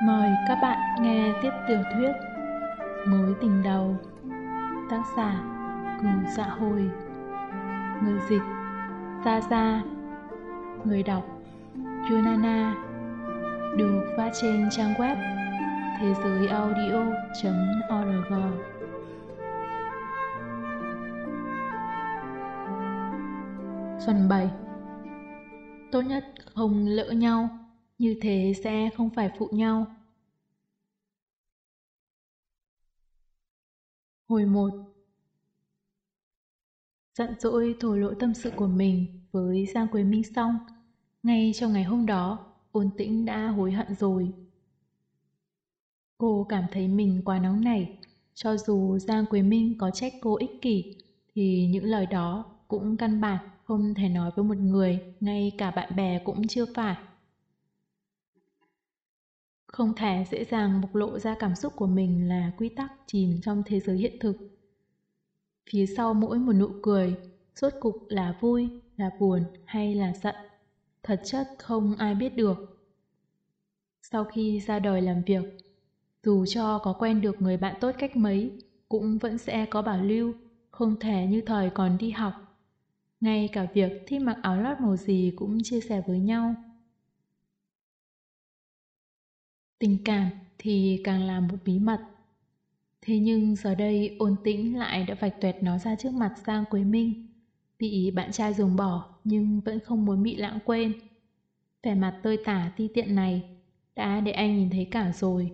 Mời các bạn nghe tiếp tiểu thuyết Mối tình đầu, tác giả Cửu Dạ Hồi, người dịch Gia Gia, người đọc Yunana, được phát trên trang web thế giới-audio.org. Phần 7. Tốt nhất không lỡ nhau, như thế sẽ không phải phụ nhau. Hồi 1. Giận dỗi thổ lộ tâm sự của mình với Giang Quế Minh xong, ngay trong ngày hôm đó, Ôn Tĩnh đã hối hận rồi. Cô cảm thấy mình quá nóng nảy, cho dù Giang Quế Minh có trách cô ích kỷ, thì những lời đó cũng căn bản không thể nói với một người, ngay cả bạn bè cũng chưa phải. Không thể dễ dàng bộc lộ ra cảm xúc của mình là quy tắc chìm trong thế giới hiện thực. Phía sau mỗi một nụ cười, rốt cục là vui, là buồn hay là giận, thật chất không ai biết được. Sau khi ra đời làm việc, dù cho có quen được người bạn tốt cách mấy, cũng vẫn sẽ có bảo lưu, không thể như thời còn đi học. Ngay cả việc thích mặc áo lót màu gì cũng chia sẻ với nhau. Tình cảm thì càng là một bí mật. Thế nhưng giờ đây Ôn Tĩnh lại đã vạch tuệt nó ra trước mặt Giang Quế Minh. Bị bạn trai ruồng bỏ nhưng vẫn không muốn bị lãng quên. Vẻ mặt tơi tả ti tiện này đã để anh nhìn thấy cả rồi.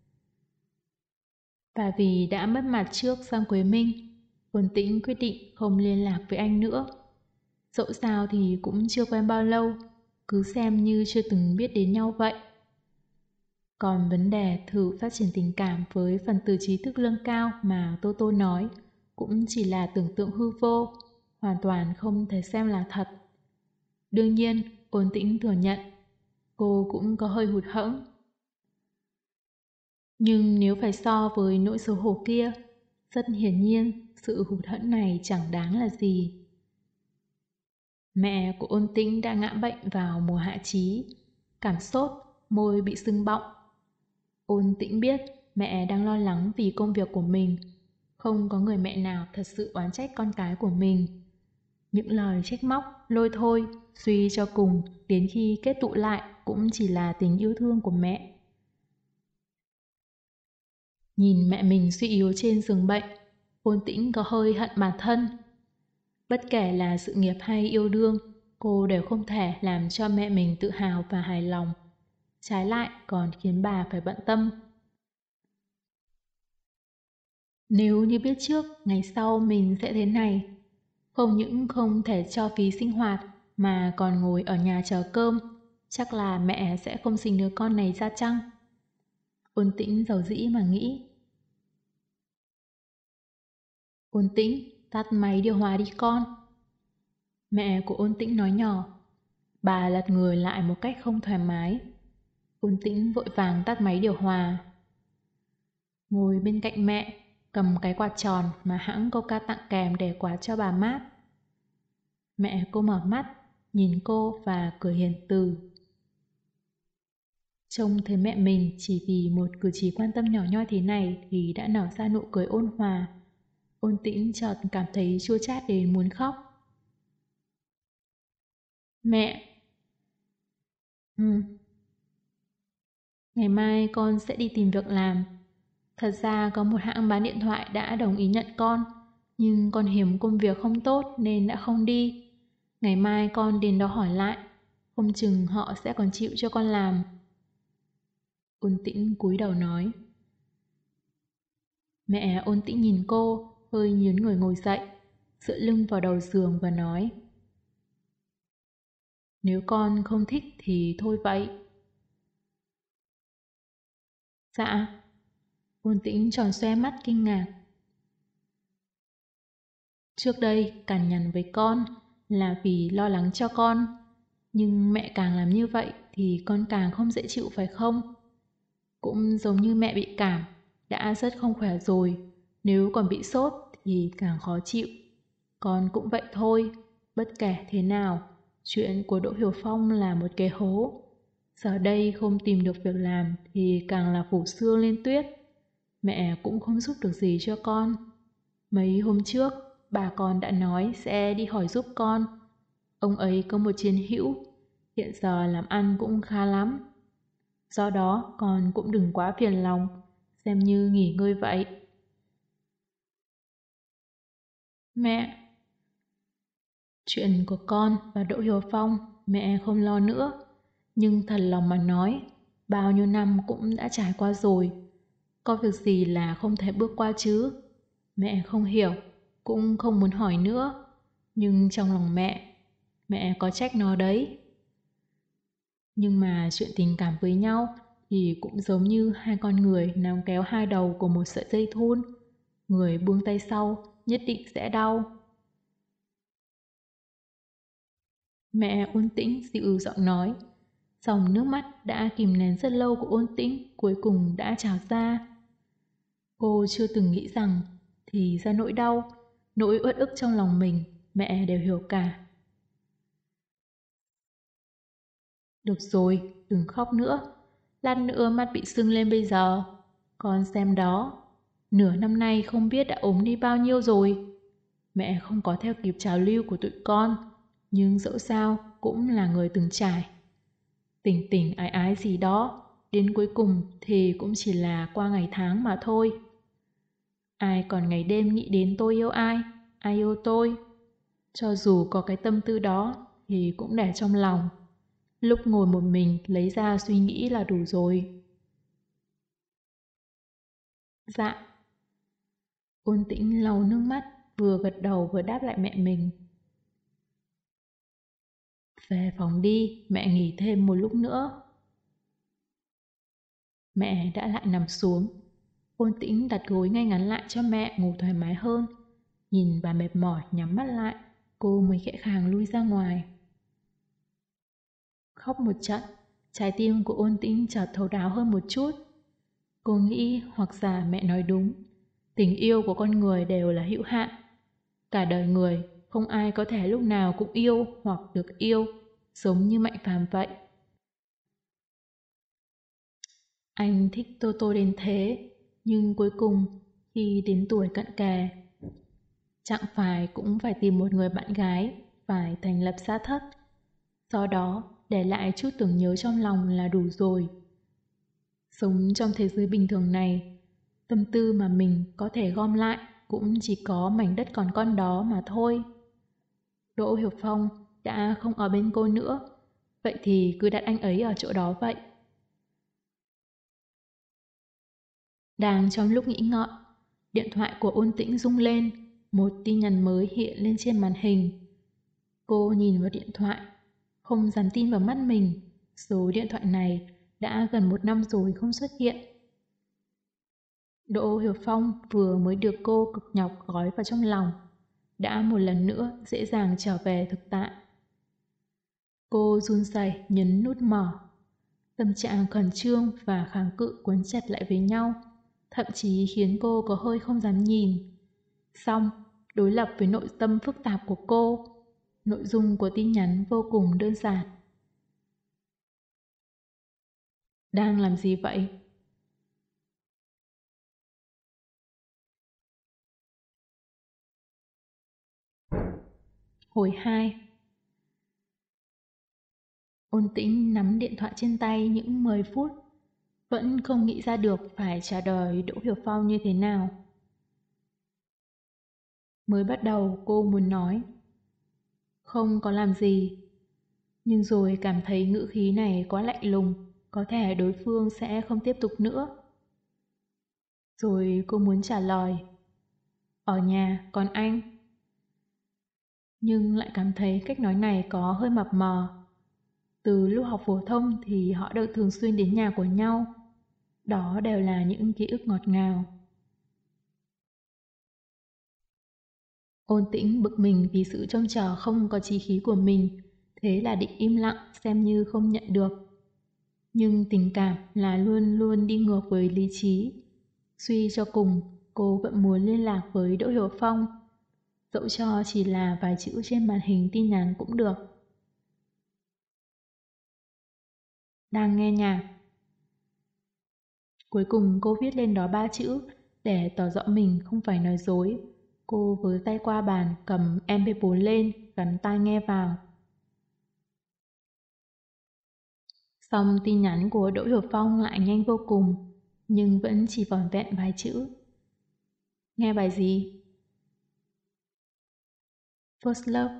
Và vì đã mất mặt trước Giang Quế Minh, Ôn Tĩnh quyết định không liên lạc với anh nữa. Dẫu sao thì cũng chưa quen bao lâu, cứ xem như chưa từng biết đến nhau vậy. Còn vấn đề thử phát triển tình cảm với phần tử trí thức lương cao mà Tô Tô nói cũng chỉ là tưởng tượng hư vô, hoàn toàn không thể xem là thật. Đương nhiên, Ôn Tĩnh thừa nhận, cô cũng có hơi hụt hẫng. Nhưng nếu phải so với nỗi xấu hổ kia, rất hiển nhiên sự hụt hẫng này chẳng đáng là gì. Mẹ của Ôn Tĩnh đã ngã bệnh vào mùa hạ chí, cảm sốt, môi bị sưng bọng. Ôn Tĩnh biết mẹ đang lo lắng vì công việc của mình. Không có người mẹ nào thật sự oán trách con cái của mình. Những lời trách móc, lôi thôi, suy cho cùng, đến khi kết tụ lại cũng chỉ là tình yêu thương của mẹ. Nhìn mẹ mình suy yếu trên giường bệnh, Ôn Tĩnh có hơi hận bản thân. Bất kể là sự nghiệp hay yêu đương, cô đều không thể làm cho mẹ mình tự hào và hài lòng. Trái lại còn khiến bà phải bận tâm. Nếu như biết trước ngày sau mình sẽ thế này, không những không thể cho phí sinh hoạt mà còn ngồi ở nhà chờ cơm, chắc là mẹ sẽ không sinh đứa con này ra chăng? Ôn Tĩnh dầu dĩ mà nghĩ. Ôn Tĩnh, tắt máy điều hòa đi con. Mẹ của Ôn Tĩnh nói nhỏ. Bà lật người lại một cách không thoải mái. Ôn Tĩnh vội vàng tắt máy điều hòa. Ngồi bên cạnh mẹ, cầm cái quạt tròn mà hãng Coca tặng kèm để quạt cho bà mát. Mẹ cô mở mắt, nhìn cô và cười hiền từ. Trông thấy mẹ mình chỉ vì một cử chỉ quan tâm nhỏ nhoi thế này thì đã nở ra nụ cười ôn hòa. Ôn Tĩnh chợt cảm thấy chua chát đến muốn khóc. Mẹ! Ngày mai con sẽ đi tìm việc làm. Thật ra có một hãng bán điện thoại đã đồng ý nhận con, nhưng con hiếm công việc không tốt nên đã không đi. Ngày mai con đến đó hỏi lại, không chừng họ sẽ còn chịu cho con làm. Ôn Tĩnh cúi đầu nói. Mẹ Ôn Tĩnh nhìn cô, hơi nhướng người ngồi dậy, dựa lưng vào đầu giường và nói. Nếu con không thích thì thôi vậy. Dạ. Ôn Tĩnh tròn xoe mắt kinh ngạc. Trước đây cằn nhằn với con là vì lo lắng cho con, nhưng mẹ càng làm như vậy thì con càng không dễ chịu phải không? Cũng giống như mẹ bị cảm, đã rất không khỏe rồi, nếu còn bị sốt thì càng khó chịu. Con cũng vậy thôi, bất kể thế nào, chuyện của Đỗ Hiểu Phong là một cái hố. Giờ đây không tìm được việc làm thì càng là phủ sương lên tuyết. Mẹ cũng không giúp được gì cho con. Mấy hôm trước, bà con đã nói sẽ đi hỏi giúp con. Ông ấy có một chiến hữu, hiện giờ làm ăn cũng khá lắm. Do đó con cũng đừng quá phiền lòng, xem như nghỉ ngơi vậy. Mẹ, chuyện của con và Đỗ Hiểu Phong mẹ không lo nữa. Nhưng thật lòng mà nói, bao nhiêu năm cũng đã trải qua rồi. Có việc gì là không thể bước qua chứ? Mẹ không hiểu, cũng không muốn hỏi nữa. Nhưng trong lòng mẹ có trách nó đấy. Nhưng mà chuyện tình cảm với nhau thì cũng giống như hai con người nắm kéo hai đầu của một sợi dây thun. Người buông tay sau nhất định sẽ đau. Mẹ Ôn Tĩnh dịu giọng nói. Dòng nước mắt đã kìm nén rất lâu của Ôn Tĩnh cuối cùng đã trào ra. Cô chưa từng nghĩ rằng thì ra nỗi đau, nỗi uất ức trong lòng mình mẹ đều hiểu cả. Được rồi, đừng khóc nữa. Lát nữa mắt bị sưng lên bây giờ. Con xem đó, nửa năm nay không biết đã ốm đi bao nhiêu rồi. Mẹ không có theo kịp trào lưu của tụi con, nhưng dẫu sao cũng là người từng trải. Tình tình ái ái gì đó, đến cuối cùng thì cũng chỉ là qua ngày tháng mà thôi. Ai còn ngày đêm nghĩ đến tôi yêu ai yêu tôi. Cho dù có cái tâm tư đó thì cũng để trong lòng. Lúc ngồi một mình lấy ra suy nghĩ là đủ rồi. Dạ. Ôn Tĩnh lau nước mắt, vừa gật đầu vừa đáp lại mẹ mình. Về phòng đi, mẹ nghỉ thêm một lúc nữa. Mẹ đã lại nằm xuống. Ôn Tĩnh đặt gối ngay ngắn lại cho mẹ ngủ thoải mái hơn. Nhìn bà mệt mỏi nhắm mắt lại, cô mới khẽ khàng lui ra ngoài. Khóc một trận, trái tim của Ôn Tĩnh chợt thấu đáo hơn một chút. Cô nghĩ hoặc giả mẹ nói đúng, tình yêu của con người đều là hữu hạn. Cả đời người, không ai có thể lúc nào cũng yêu hoặc được yêu, giống như Mạnh Phàm vậy. Anh thích Tô Tô đến thế, nhưng cuối cùng, khi đến tuổi cận kề, chẳng phải cũng phải tìm một người bạn gái, phải thành lập gia thất. Do đó, để lại chút tưởng nhớ trong lòng là đủ rồi. Sống trong thế giới bình thường này, tâm tư mà mình có thể gom lại cũng chỉ có mảnh đất còn con đó mà thôi. Đỗ Hiểu Phong đã không ở bên cô nữa, vậy thì cứ đặt anh ấy ở chỗ đó vậy. Đang trong lúc nghĩ ngợi, điện thoại của Ôn Tĩnh rung lên, một tin nhắn mới hiện lên trên màn hình. Cô nhìn vào điện thoại, không dám tin vào mắt mình, số điện thoại này đã gần một năm rồi không xuất hiện. Đỗ Hiểu Phong vừa mới được cô cực nhọc gói vào trong lòng, đã một lần nữa dễ dàng trở về thực tại. Cô run rẩy nhấn nút mở. Tâm trạng khẩn trương và kháng cự cuốn chặt lại với nhau, thậm chí khiến cô có hơi không dám nhìn. Xong, đối lập với nội tâm phức tạp của cô, nội dung của tin nhắn vô cùng đơn giản. Đang làm gì vậy? Hồi 2. Ôn Tĩnh nắm điện thoại trên tay những 10 phút, vẫn không nghĩ ra được phải trả lời Đỗ Hiểu Phong như thế nào. Mới bắt đầu cô muốn nói không có làm gì, nhưng rồi cảm thấy ngữ khí này quá lạnh lùng, có thể đối phương sẽ không tiếp tục nữa. Rồi cô muốn trả lời ở nhà, còn anh? Nhưng lại cảm thấy cách nói này có hơi mập mờ. Từ lúc học phổ thông thì họ được thường xuyên đến nhà của nhau. Đó đều là những ký ức ngọt ngào. Ôn Tĩnh bực mình vì sự trông chờ không có chí khí của mình, thế là định im lặng xem như không nhận được. Nhưng tình cảm là luôn luôn đi ngược với lý trí. Suy cho cùng, cô vẫn muốn liên lạc với Đỗ Hiểu Phong. Dẫu cho chỉ là vài chữ trên màn hình tin nhắn cũng được. đang nghe nhạc. Cuối cùng cô viết lên đó 3 chữ để tỏ rõ mình không phải nói dối. Cô với tay qua bàn cầm MP4 lên, gắn tai nghe vào. Xong tin nhắn của Đỗ Hiểu Phong lại nhanh vô cùng, nhưng vẫn chỉ vỏn vẹn vài chữ. Nghe bài gì? First Love.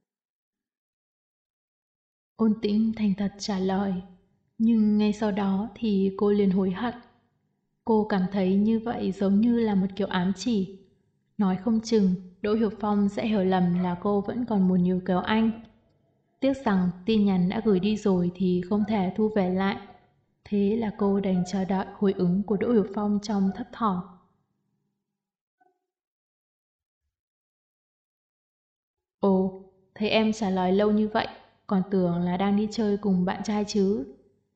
Ôn Tĩnh thành thật trả lời, nhưng ngay sau đó thì cô liền hối hận. Cô cảm thấy như vậy giống như là một kiểu ám chỉ. Nói không chừng Đỗ Hiểu Phong sẽ hiểu lầm là cô vẫn còn muốn níu kéo anh. Tiếc rằng tin nhắn đã gửi đi rồi thì không thể thu về lại. Thế là cô đành chờ đợi hồi ứng của Đỗ Hiểu Phong trong thấp thỏm. Ồ, thấy em trả lời lâu như vậy, còn tưởng là đang đi chơi cùng bạn trai chứ.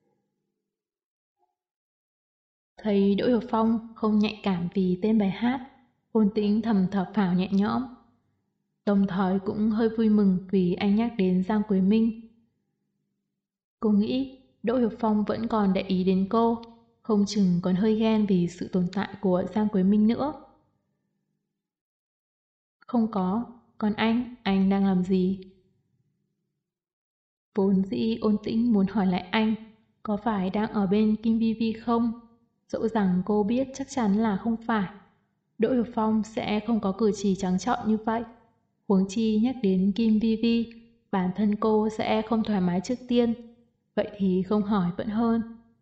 Thấy Đỗ Hiểu Phong không nhạy cảm vì tên bài hát, Ôn Tĩnh thầm thở phào nhẹ nhõm. Đồng thời cũng hơi vui mừng vì anh nhắc đến Giang Quế Minh. Cô nghĩ Đỗ Hiểu Phong vẫn còn để ý đến cô, không chừng còn hơi ghen vì sự tồn tại của Giang Quế Minh nữa. Không có, còn anh đang làm gì? Vốn dĩ Ôn Tĩnh muốn hỏi lại anh, có phải đang ở bên Kim Vi Vi không? Dẫu rằng cô biết chắc chắn là không phải. Đỗ Hiểu Phong sẽ không có cử chỉ trắng trợn như vậy. Huống chi nhắc đến Kim Vi Vi, bản thân cô sẽ không thoải mái trước tiên. Vậy thì không hỏi vẫn hơn.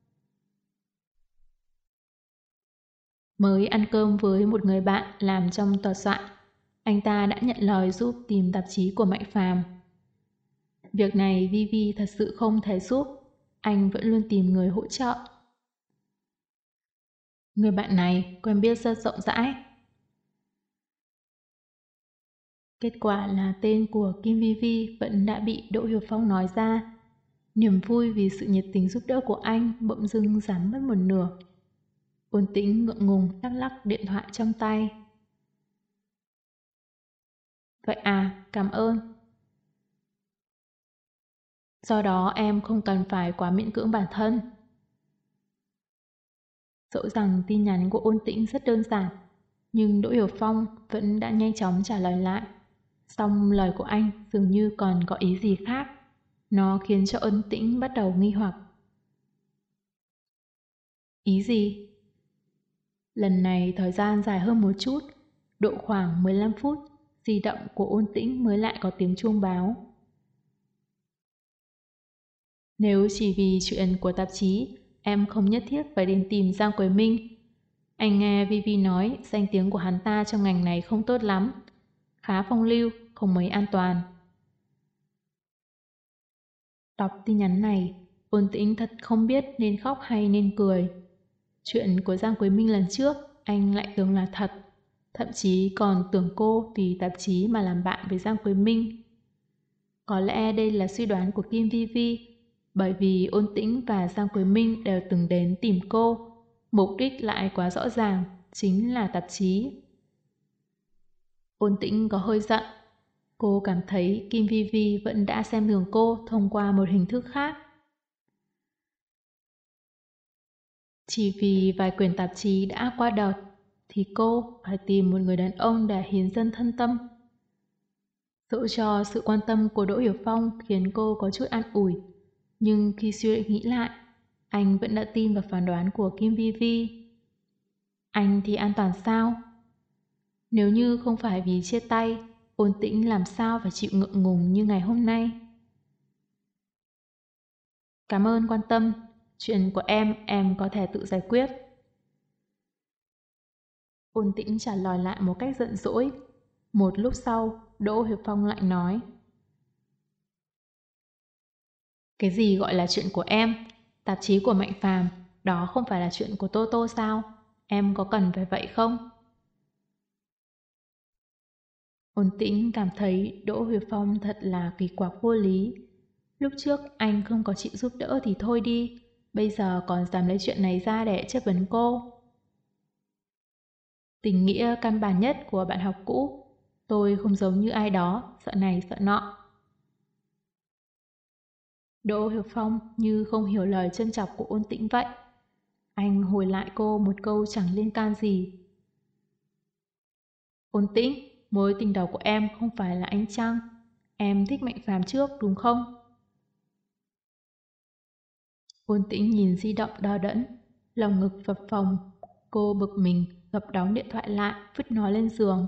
Mới ăn cơm với một người bạn làm trong tòa soạn, anh ta đã nhận lời giúp tìm tạp chí của Mạnh Phàm. Việc này Vivi thật sự không thể giúp, anh vẫn luôn tìm người hỗ trợ. Người bạn này quen biết rất rộng rãi. Kết quả là tên của Kim Vi Vi vẫn đã bị Đỗ Hiểu Phong nói ra. Niềm vui vì sự nhiệt tình giúp đỡ của anh bỗng dưng giảm mất một nửa. Ôn Tĩnh ngượng ngùng lắc lắc điện thoại trong tay. Vậy à, cảm ơn. Do đó em không cần phải quá miễn cưỡng bản thân. Dẫu rằng tin nhắn của Ôn Tĩnh rất đơn giản, nhưng Đỗ Hiểu Phong vẫn đã nhanh chóng trả lời lại. Song lời của anh dường như còn có ý gì khác. Nó khiến cho Ôn Tĩnh bắt đầu nghi hoặc. Ý gì? Lần này thời gian dài hơn một chút, độ khoảng 15 phút, di động của Ôn Tĩnh mới lại có tiếng chuông báo. Nếu chỉ vì chuyện của tạp chí, em không nhất thiết phải đến tìm Giang Quế Minh. Anh nghe Vivi nói danh tiếng của hắn ta trong ngành này không tốt lắm, khá phong lưu, không mấy an toàn. Đọc tin nhắn này, Ôn Tĩnh thật không biết nên khóc hay nên cười. Chuyện của Giang Quế Minh lần trước, anh lại tưởng là thật, thậm chí còn tưởng cô vì tạp chí mà làm bạn với Giang Quế Minh. Có lẽ đây là suy đoán của Kim Vi Vi, bởi vì Ôn Tĩnh và Giang Quế Minh đều từng đến tìm cô. Mục đích lại quá rõ ràng, chính là tạp chí. Ôn Tĩnh có hơi giận. Cô cảm thấy Kim Vi Vi vẫn đã xem thường cô thông qua một hình thức khác. Chỉ vì vài quyển tạp chí đã qua đợt, thì cô phải tìm một người đàn ông để hiến dâng thân tâm. Dẫu cho sự quan tâm của Đỗ Hiểu Phong khiến cô có chút an ủi, nhưng khi suy nghĩ lại, anh vẫn đã tin vào phán đoán của Kim Vi Vi. Anh thì an toàn sao? Nếu như không phải vì chia tay, Ôn Tĩnh làm sao phải chịu ngượng ngùng như ngày hôm nay? Cảm ơn quan tâm, chuyện của em có thể tự giải quyết. Ôn Tĩnh trả lời lại một cách giận dỗi. Một lúc sau, Đỗ Hiểu Phong lại nói. Cái gì gọi là chuyện của em? Tạp chí của Mạnh Phàm, đó không phải là chuyện của Tô Tô sao? Em có cần phải vậy không? Ôn Tĩnh cảm thấy Đỗ Hiểu Phong thật là kỳ quặc vô lý. Lúc trước anh không có chịu giúp đỡ thì thôi đi, bây giờ còn dám lấy chuyện này ra để chất vấn cô. Tình nghĩa căn bản nhất của bạn học cũ, tôi không giống như ai đó, sợ này sợ nọ. Đỗ Hiểu Phong như không hiểu lời châm chọc của Ôn Tĩnh vậy. Anh hồi lại cô một câu chẳng liên can gì. Ôn Tĩnh, mối tình đầu của em không phải là anh Trăng. Em thích Mạnh Phàm trước đúng không? Ôn Tĩnh nhìn di động đờ đẫn, lòng ngực phập phồng. Cô bực mình, gập đóng điện thoại lại, vứt nó lên giường.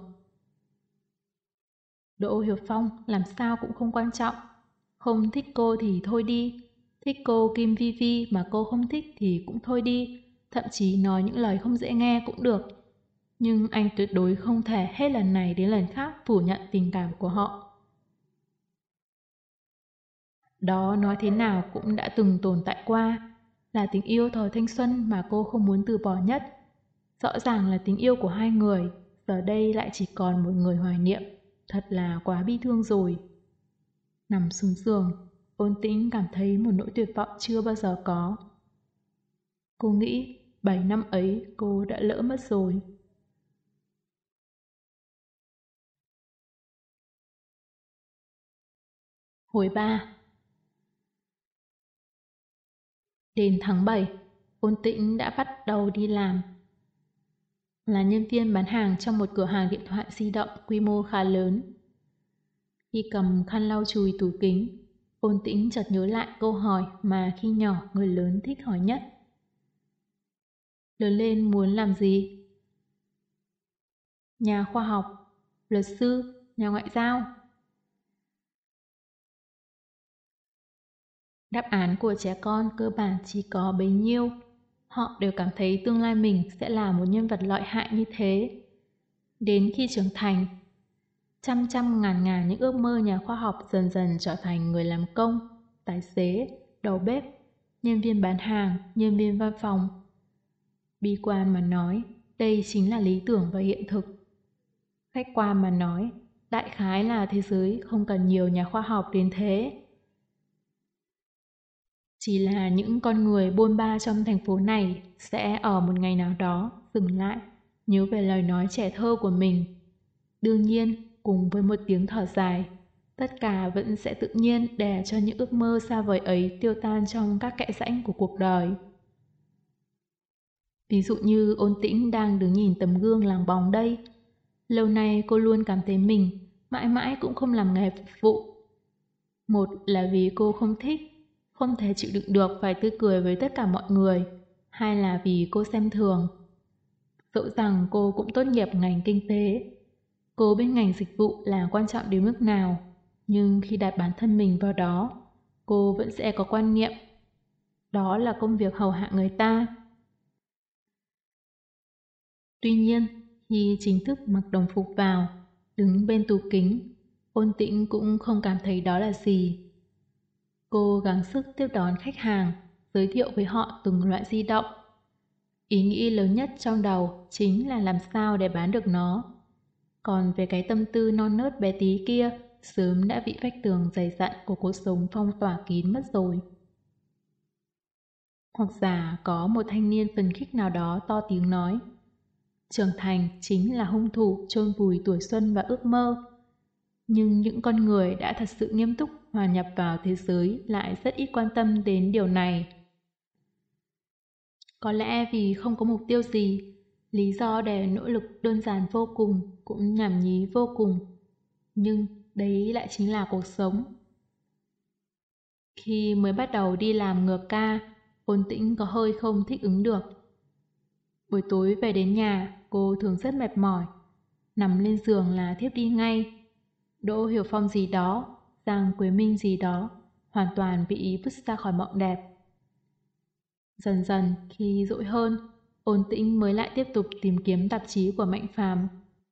Đỗ Hiểu Phong làm sao cũng không quan trọng. Không thích cô thì thôi đi. Thích cô Kim Vi Vi mà cô không thích thì cũng thôi đi. Thậm chí nói những lời không dễ nghe cũng được. Nhưng anh tuyệt đối không thể hết lần này đến lần khác phủ nhận tình cảm của họ. Đó nói thế nào cũng đã từng tồn tại qua. Là tình yêu thời thanh xuân mà cô không muốn từ bỏ nhất. Rõ ràng là tình yêu của hai người, giờ đây lại chỉ còn một người hoài niệm. Thật là quá bi thương rồi. Nằm xuống giường, Ôn Tĩnh cảm thấy một nỗi tuyệt vọng chưa bao giờ có. Cô nghĩ 7 năm ấy cô đã lỡ mất rồi. Hồi 3. Đến tháng 7, Ôn Tĩnh đã bắt đầu đi làm. Là nhân viên bán hàng trong một cửa hàng điện thoại di động quy mô khá lớn. Khi cầm khăn lau chùi tủ kính, Ôn Tĩnh chợt nhớ lại câu hỏi mà khi nhỏ người lớn thích hỏi nhất. Lớn lên muốn làm gì? Nhà khoa học, luật sư, nhà ngoại giao. Đáp án của trẻ con cơ bản chỉ có bấy nhiêu. Họ đều cảm thấy tương lai mình sẽ là một nhân vật lợi hại như thế. Đến khi trưởng thành, trăm trăm ngàn ngàn những ước mơ nhà khoa học dần dần trở thành người làm công, tài xế, đầu bếp, nhân viên bán hàng, nhân viên văn phòng. Bi quan mà nói, đây chính là lý tưởng và hiện thực. Khách quan mà nói, đại khái là thế giới không cần nhiều nhà khoa học đến thế. Chỉ là những con người bôn ba trong thành phố này sẽ ở một ngày nào đó dừng lại, nhớ về lời nói trẻ thơ của mình. Đương nhiên, cùng với một tiếng thở dài, tất cả vẫn sẽ tự nhiên để cho những ước mơ xa vời ấy tiêu tan trong các kẽ rãnh của cuộc đời. Ví dụ như Ôn Tĩnh đang đứng nhìn tấm gương làng bóng đây. Lâu nay cô luôn cảm thấy mình mãi mãi cũng không làm nghề phục vụ. Một là vì cô không thích, không thể chịu đựng được phải tươi cười với tất cả mọi người. Hai là vì cô xem thường. Dẫu rằng cô cũng tốt nghiệp ngành kinh tế. Cô biết ngành dịch vụ là quan trọng đến mức nào. Nhưng khi đặt bản thân mình vào đó, cô vẫn sẽ có quan niệm. Đó là công việc hầu hạ người ta. Tuy nhiên, khi chính thức mặc đồng phục vào, đứng bên tủ kính, Ôn Tĩnh cũng không cảm thấy đó là gì. Cô gắng sức tiếp đón khách hàng, giới thiệu với họ từng loại di động. Ý nghĩ lớn nhất trong đầu chính là làm sao để bán được nó. Còn về cái tâm tư non nớt bé tí kia, sớm đã bị vách tường dày dặn của cuộc sống phong tỏa kín mất rồi. Hoặc giả có một thanh niên phấn khích nào đó to tiếng nói, trưởng thành chính là hung thủ chôn vùi tuổi xuân và ước mơ. Nhưng những con người đã thật sự nghiêm túc hòa nhập vào thế giới lại rất ít quan tâm đến điều này. Có lẽ vì không có mục tiêu gì, lý do để nỗ lực đơn giản vô cùng cũng nhảm nhí vô cùng. Nhưng đấy lại chính là cuộc sống. Khi mới bắt đầu đi làm ngược ca, Ôn Tĩnh có hơi không thích ứng được. Buổi tối về đến nhà, cô thường rất mệt mỏi. Nằm lên giường là thiếp đi ngay. Đỗ Hiểu Phong gì đó, Giang Quế Minh gì đó, hoàn toàn bị vứt ra khỏi mộng đẹp. Dần dần, khi dỗi hơn, Ôn Tĩnh mới lại tiếp tục tìm kiếm tạp chí của Mạnh Phàm.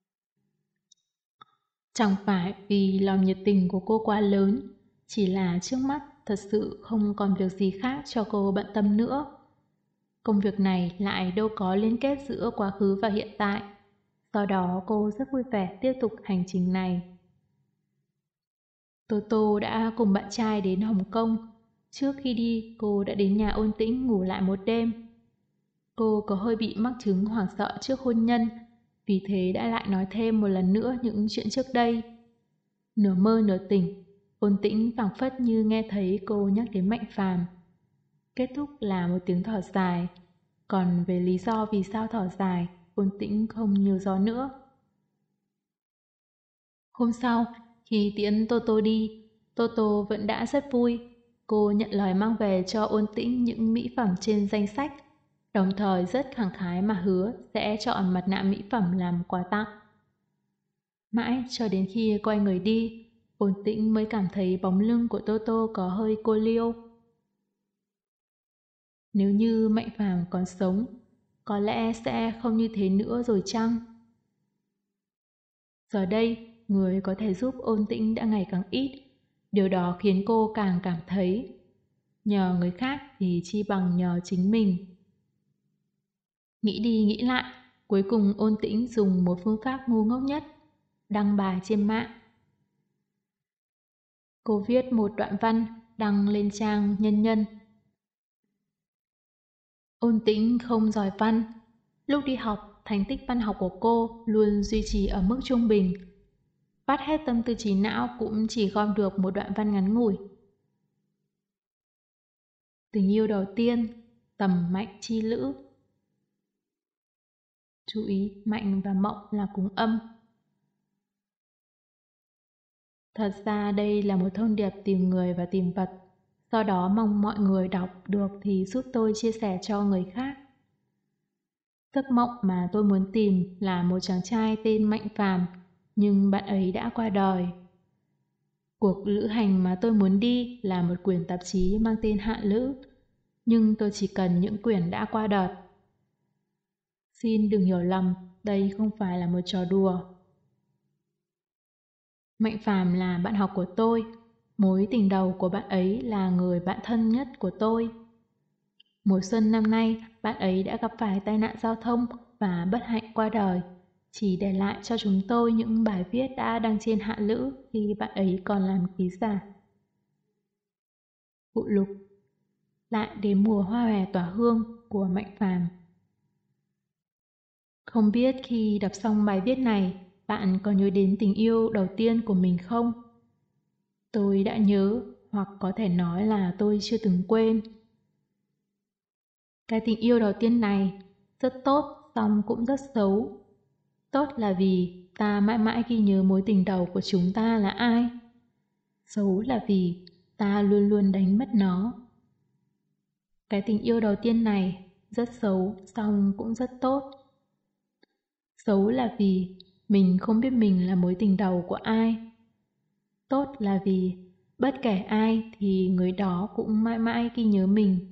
Chẳng phải vì lòng nhiệt tình của cô quá lớn, chỉ là trước mắt thật sự không còn việc gì khác cho cô bận tâm nữa. Công việc này lại đâu có liên kết giữa quá khứ và hiện tại, do đó cô rất vui vẻ tiếp tục hành trình này. Tô Tô đã cùng bạn trai đến Hồng Kông. Trước khi đi, cô đã đến nhà Ôn Tĩnh ngủ lại một đêm. Cô có hơi bị mắc chứng hoảng sợ trước hôn nhân, vì thế đã lại nói thêm một lần nữa những chuyện trước đây. Nửa mơ nửa tỉnh, Ôn Tĩnh phảng phất như nghe thấy cô nhắc đến Mạnh Phàm. Kết thúc là một tiếng thở dài. Còn về lý do vì sao thở dài, Ôn Tĩnh không nhiều rõ nữa. Hôm sau, khi tiễn Toto đi, Toto vẫn đã rất vui. Cô nhận lời mang về cho Ôn Tĩnh những mỹ phẩm trên danh sách, đồng thời rất khẳng khái mà hứa sẽ chọn mặt nạ mỹ phẩm làm quà tặng. Mãi cho đến khi quay người đi, Ôn Tĩnh mới cảm thấy bóng lưng của Toto có hơi cô liêu. Nếu như Mạnh Phàm còn sống, có lẽ sẽ không như thế nữa rồi chăng? Giờ đây, người có thể giúp Ôn Tĩnh đã ngày càng ít. Điều đó khiến cô càng cảm thấy nhờ người khác thì chi bằng nhờ chính mình. Nghĩ đi nghĩ lại, cuối cùng Ôn Tĩnh dùng một phương pháp ngu ngốc nhất, đăng bài trên mạng. Cô viết một đoạn văn đăng lên trang Nhân Nhân. Ôn Tĩnh không giỏi văn. Lúc đi học, thành tích văn học của cô luôn duy trì ở mức trung bình. Vắt hết tâm tư trí não cũng chỉ gom được một đoạn văn ngắn ngủi. Tình yêu đầu tiên, tầm mạnh chi lữ. Chú ý, mạnh và mộng là cùng âm. Thật ra đây là một thông điệp tìm người và tìm vật. Do đó mong mọi người đọc được thì giúp tôi chia sẻ cho người khác. Giấc mộng mà tôi muốn tìm là một chàng trai tên Mạnh Phàm, nhưng bạn ấy đã qua đời. Cuộc lữ hành mà tôi muốn đi là một quyển tạp chí mang tên Hạ Lữ, nhưng tôi chỉ cần những quyển đã qua đợt. Xin đừng hiểu lầm, đây không phải là một trò đùa. Mạnh Phàm là bạn học của tôi, mối tình đầu của bạn ấy là người bạn thân nhất của tôi. Mùa xuân năm nay, bạn ấy đã gặp phải tai nạn giao thông và bất hạnh qua đời, chỉ để lại cho chúng tôi những bài viết đã đăng trên Hạ Lữ khi bạn ấy còn làm ký giả. Phụ lục. Lại đến mùa hoa hòe tỏa hương của Mạnh Phàm. Không biết khi đọc xong bài viết này, bạn có nhớ đến tình yêu đầu tiên của mình không? Tôi đã nhớ, hoặc có thể nói là tôi chưa từng quên. Cái tình yêu đầu tiên này rất tốt, song cũng rất xấu. Tốt là vì ta mãi mãi ghi nhớ mối tình đầu của chúng ta là ai. Xấu là vì ta luôn luôn đánh mất nó. Cái tình yêu đầu tiên này rất xấu, song cũng rất tốt. Xấu là vì mình không biết mình là mối tình đầu của ai. Tốt là vì bất kể ai thì người đó cũng mãi mãi ghi nhớ mình.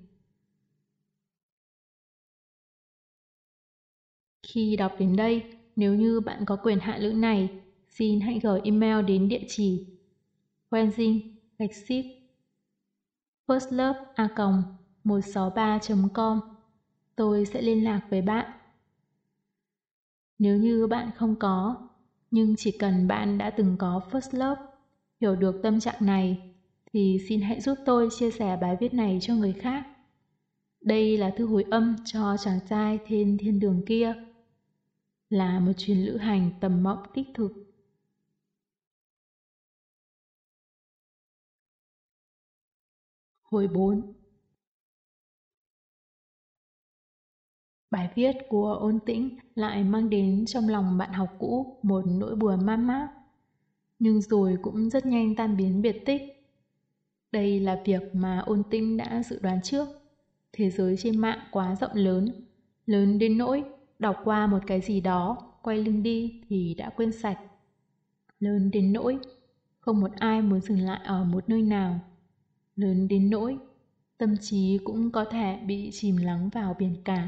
Khi đọc đến đây, nếu như bạn có quyển Hạ Lữ này, xin hãy gửi email đến địa chỉ quenzing firstlove@163.com. Tôi sẽ liên lạc với bạn. Nếu như bạn không có, nhưng chỉ cần bạn đã từng có First Love, hiểu được tâm trạng này, thì xin hãy giúp tôi chia sẻ bài viết này cho người khác. Đây là thư hồi âm cho chàng trai trên thiên đường kia. Là một chuyến lữ hành tầm mộng đích thực. Hồi 4. Bài viết của Ôn Tĩnh lại mang đến trong lòng bạn học cũ một nỗi buồn man mác, nhưng rồi cũng rất nhanh tan biến biệt tích. Đây là việc mà Ôn Tĩnh đã dự đoán trước. Thế giới trên mạng quá rộng lớn, lớn đến nỗi đọc qua một cái gì đó, quay lưng đi thì đã quên sạch. Lớn đến nỗi không một ai muốn dừng lại ở một nơi nào. Lớn đến nỗi tâm trí cũng có thể bị chìm lắng vào biển cả.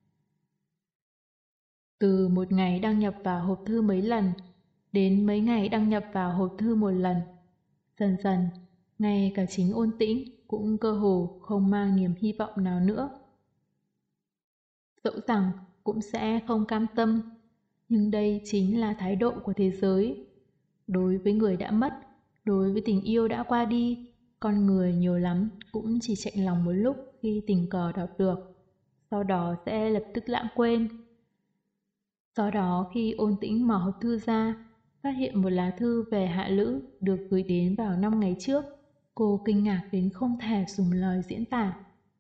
Từ một ngày đăng nhập vào hộp thư mấy lần đến mấy ngày đăng nhập vào hộp thư một lần, dần dần ngay cả chính Ôn Tĩnh cũng cơ hồ không mang niềm hy vọng nào nữa. Dẫu rằng cũng sẽ không cam tâm, nhưng đây chính là thái độ của thế giới. Đối với người đã mất, đối với tình yêu đã qua đi, con người nhiều lắm cũng chỉ chạnh lòng một lúc khi tình cờ đọc được, sau đó sẽ lập tức lãng quên. Do đó khi Ôn Tĩnh mở hộp thư ra, phát hiện một lá thư về Hạ Lữ được gửi đến vào 5 ngày trước. Cô kinh ngạc đến không thể dùng lời diễn tả.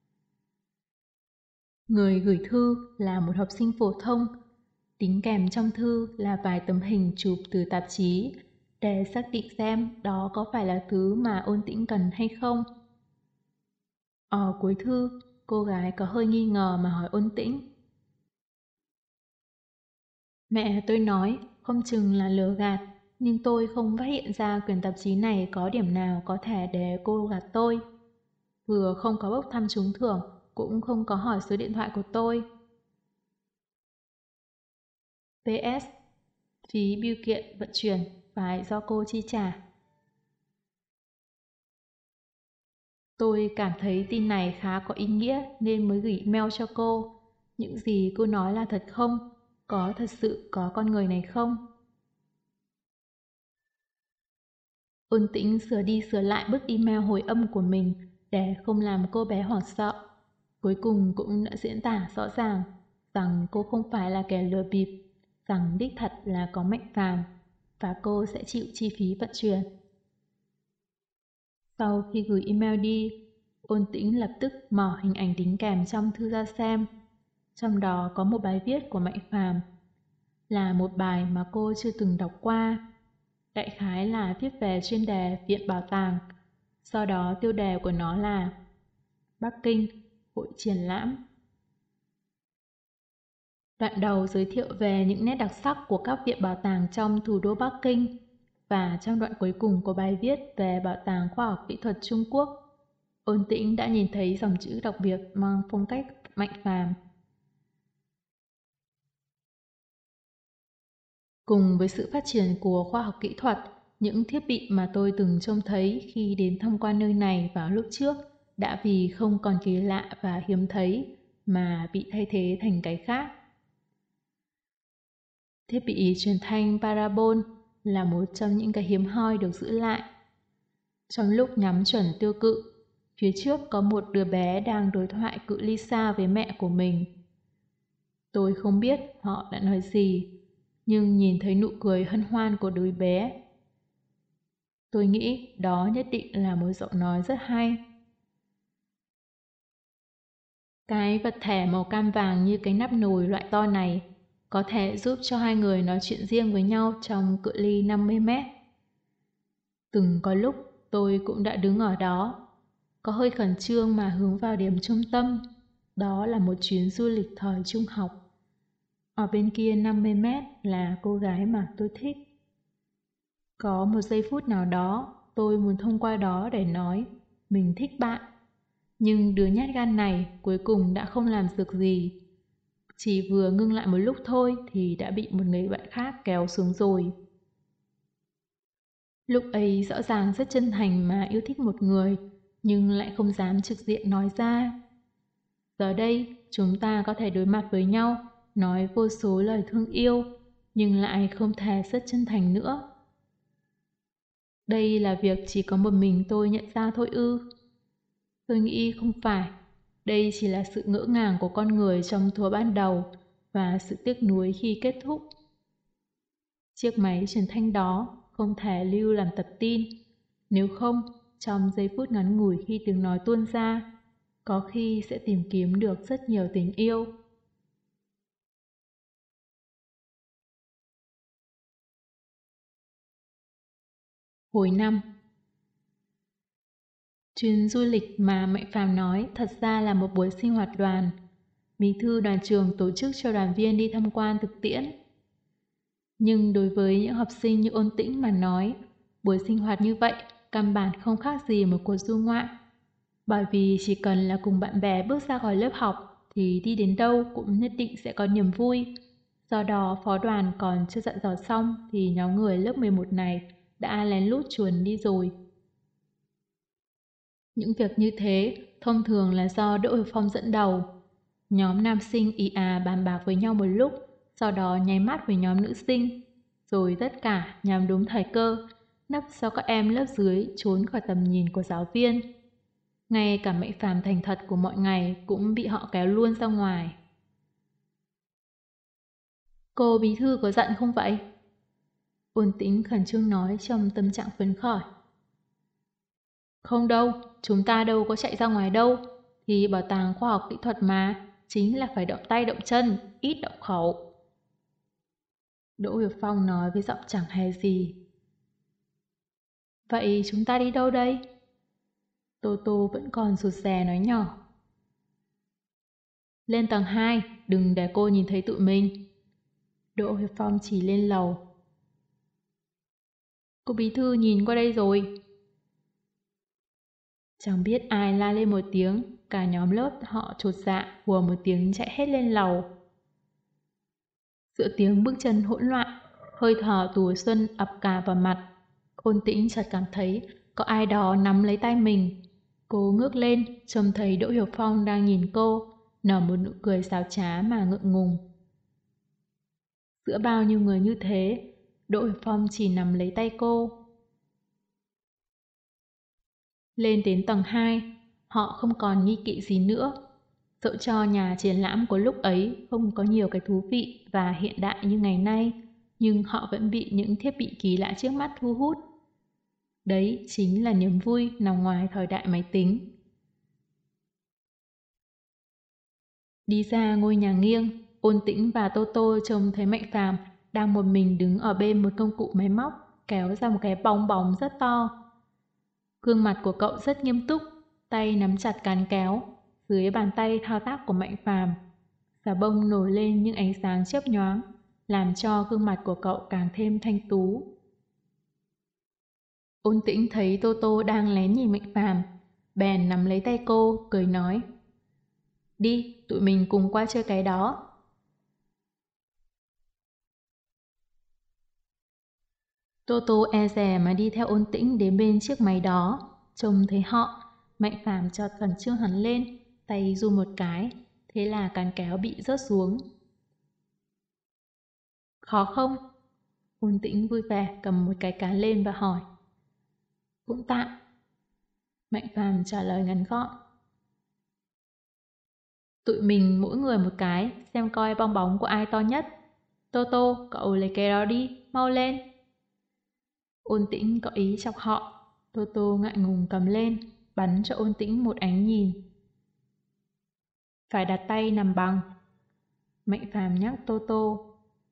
Người gửi thư là một học sinh phổ thông. Đính kèm trong thư là vài tấm hình chụp từ tạp chí để xác định xem đó có phải là thứ mà Ôn Tĩnh cần hay không. Ở cuối thư, cô gái có hơi nghi ngờ mà hỏi Ôn Tĩnh. Mẹ tôi nói không chừng là lừa gạt, nhưng tôi không phát hiện ra quyển tạp chí này có điểm nào có thể để cô gạt tôi. Vừa không có bốc thăm trúng thưởng, cũng không có hỏi số điện thoại của tôi. PS. Phí bưu kiện vận chuyển phải do cô chi trả. Tôi cảm thấy tin này khá có ý nghĩa nên mới gửi email cho cô. Những gì cô nói là thật không? Có thật sự có con người này không? Ôn Tĩnh sửa đi sửa lại bức email hồi âm của mình để không làm cô bé hoảng sợ. Cuối cùng cũng đã diễn tả rõ ràng rằng cô không phải là kẻ lừa bịp, rằng đích thật là có Mạnh Phàm và cô sẽ chịu chi phí vận chuyển. Sau khi gửi email đi, Ôn Tĩnh lập tức mở hình ảnh đính kèm trong thư ra xem. Trong đó có một bài viết của Mạnh Phàm, là một bài mà cô chưa từng đọc qua. Đại khái là viết về chuyên đề Viện Bảo tàng, sau đó tiêu đề của nó là Bắc Kinh, hội triển lãm. Đoạn đầu giới thiệu về những nét đặc sắc của các viện bảo tàng trong thủ đô Bắc Kinh, và trong đoạn cuối cùng của bài viết về Bảo tàng Khoa học Kỹ thuật Trung Quốc, Ôn Tĩnh đã nhìn thấy dòng chữ đặc biệt mang phong cách Mạnh Phàm. Cùng với sự phát triển của khoa học kỹ thuật, những thiết bị mà tôi từng trông thấy khi đến tham quan nơi này vào lúc trước đã vì không còn kỳ lạ và hiếm thấy mà bị thay thế thành cái khác. Thiết bị truyền thanh parabol là một trong những cái hiếm hoi được giữ lại. Trong lúc nhắm chuẩn tiêu cự, phía trước có một đứa bé đang đối thoại cự ly xa với mẹ của mình. Tôi không biết họ đã nói gì, nhưng nhìn thấy nụ cười hân hoan của đứa bé, tôi nghĩ đó nhất định là một giọng nói rất hay. Cái vật thể màu cam vàng như cái nắp nồi loại to này có thể giúp cho hai người nói chuyện riêng với nhau trong cự ly 50 mét. Từng có lúc tôi cũng đã đứng ở đó, có hơi khẩn trương mà hướng vào điểm trung tâm. Đó là một chuyến du lịch thời trung học. Ở bên kia 50 mét là cô gái mà tôi thích. Có một giây phút nào đó, tôi muốn thông qua đó để nói mình thích bạn. Nhưng đứa nhát gan này cuối cùng đã không làm được gì. Chỉ vừa ngưng lại một lúc thôi thì đã bị một người bạn khác kéo xuống rồi. Lúc ấy rõ ràng rất chân thành mà yêu thích một người, nhưng lại không dám trực diện nói ra. Giờ đây, chúng ta có thể đối mặt với nhau, nói vô số lời thương yêu, nhưng lại không thể rất chân thành nữa. Đây là việc chỉ có một mình tôi nhận ra thôi ư? Tôi nghĩ không phải. Đây chỉ là sự ngỡ ngàng của con người trong thuở ban đầu và sự tiếc nuối khi kết thúc. Chiếc máy truyền thanh đó không thể lưu làm tập tin. Nếu không, trong giây phút ngắn ngủi khi tiếng nói tuôn ra, có khi sẽ tìm kiếm được rất nhiều tình yêu. Hồi năm, chuyến du lịch mà Mạnh Phàm nói thật ra là một buổi sinh hoạt đoàn. Bí thư đoàn trường tổ chức cho đoàn viên đi tham quan thực tiễn. Nhưng đối với những học sinh như Ôn Tĩnh mà nói, buổi sinh hoạt như vậy căn bản không khác gì một cuộc du ngoạn. Bởi vì chỉ cần là cùng bạn bè bước ra khỏi lớp học thì đi đến đâu cũng nhất định sẽ có niềm vui. Do đó phó đoàn còn chưa dặn dò xong thì nhóm người lớp 11 này đã lén lút chuồn đi rồi. Những việc như thế thông thường là do Đỗ Hiểu Phong dẫn đầu. Nhóm nam sinh ì bàn bạc với nhau một lúc, sau đó nháy mắt với nhóm nữ sinh, rồi tất cả nhằm đúng thời cơ, nấp sau các em lớp dưới trốn khỏi tầm nhìn của giáo viên. Ngay cả Mạnh Phàm thành thật của mọi ngày cũng bị họ kéo luôn ra ngoài. Cô bí thư có giận không vậy? Ôn Tĩnh khẩn trương nói trong tâm trạng phấn khởi. Không đâu, chúng ta đâu có chạy ra ngoài đâu. Thì bảo tàng khoa học kỹ thuật mà, chính là phải động tay động chân, ít động khẩu. Đỗ Hiểu Phong nói với giọng chẳng hề gì. Vậy chúng ta đi đâu đây? Tô Tô vẫn còn rụt rè nói nhỏ. Lên tầng 2, đừng để cô nhìn thấy tụi mình. Đỗ Hiểu Phong chỉ lên lầu. Cô bí thư nhìn qua đây rồi. Chẳng biết ai la lên một tiếng, cả nhóm lớp họ chột dạ hùa một tiếng chạy hết lên lầu. Giữa tiếng bước chân hỗn loạn, hơi thở tủa xuân ập cả vào mặt. Ôn Tĩnh chợt cảm thấy có ai đó nắm lấy tay mình. Cô ngước lên, trông thấy Đỗ Hiểu Phong đang nhìn cô, nở một nụ cười xảo trá mà ngượng ngùng. Giữa bao nhiêu người như thế, Đỗ Hiểu Phong chỉ nắm lấy tay cô. Lên đến tầng 2, họ không còn nghi kỵ gì nữa. Dẫu cho nhà triển lãm của lúc ấy không có nhiều cái thú vị và hiện đại như ngày nay, nhưng họ vẫn bị những thiết bị kỳ lạ trước mắt thu hút. Đấy chính là niềm vui nằm ngoài thời đại máy tính. Đi ra ngôi nhà nghiêng, Ôn Tĩnh và Tô Tô trông thấy Mạnh Phàm đang một mình đứng ở bên một công cụ máy móc, kéo ra một cái bong bóng rất to. Gương mặt của cậu rất nghiêm túc, tay nắm chặt cán kéo, dưới bàn tay thao tác của Mạnh Phàm. Xà bông nổi lên những ánh sáng chớp nhoáng, làm cho gương mặt của cậu càng thêm thanh tú. Ôn Tĩnh thấy Tô Tô đang lén nhìn Mạnh Phàm, bèn nắm lấy tay cô, cười nói. Đi, tụi mình cùng qua chơi cái đó. Tô Tô e dè mà đi theo Ôn Tĩnh đến bên chiếc máy đó. Trông thấy họ, Mạnh Phàm chợt khẩn trương hẳn lên, tay run một cái, thế là cán kéo bị rớt xuống. Khó không? Ôn Tĩnh vui vẻ cầm một cái cán lên và hỏi. Cũng tạm. Mạnh Phàm trả lời ngắn gọn. Tụi mình mỗi người một cái, xem coi bong bóng của ai to nhất. Tô Tô, cậu lấy cái đó đi, mau lên. Ôn Tĩnh có ý chọc họ. Tô Tô ngại ngùng cầm lên, bắn cho Ôn Tĩnh một ánh nhìn. Phải đặt tay nằm bằng. Mạnh Phàm nhắc Tô Tô.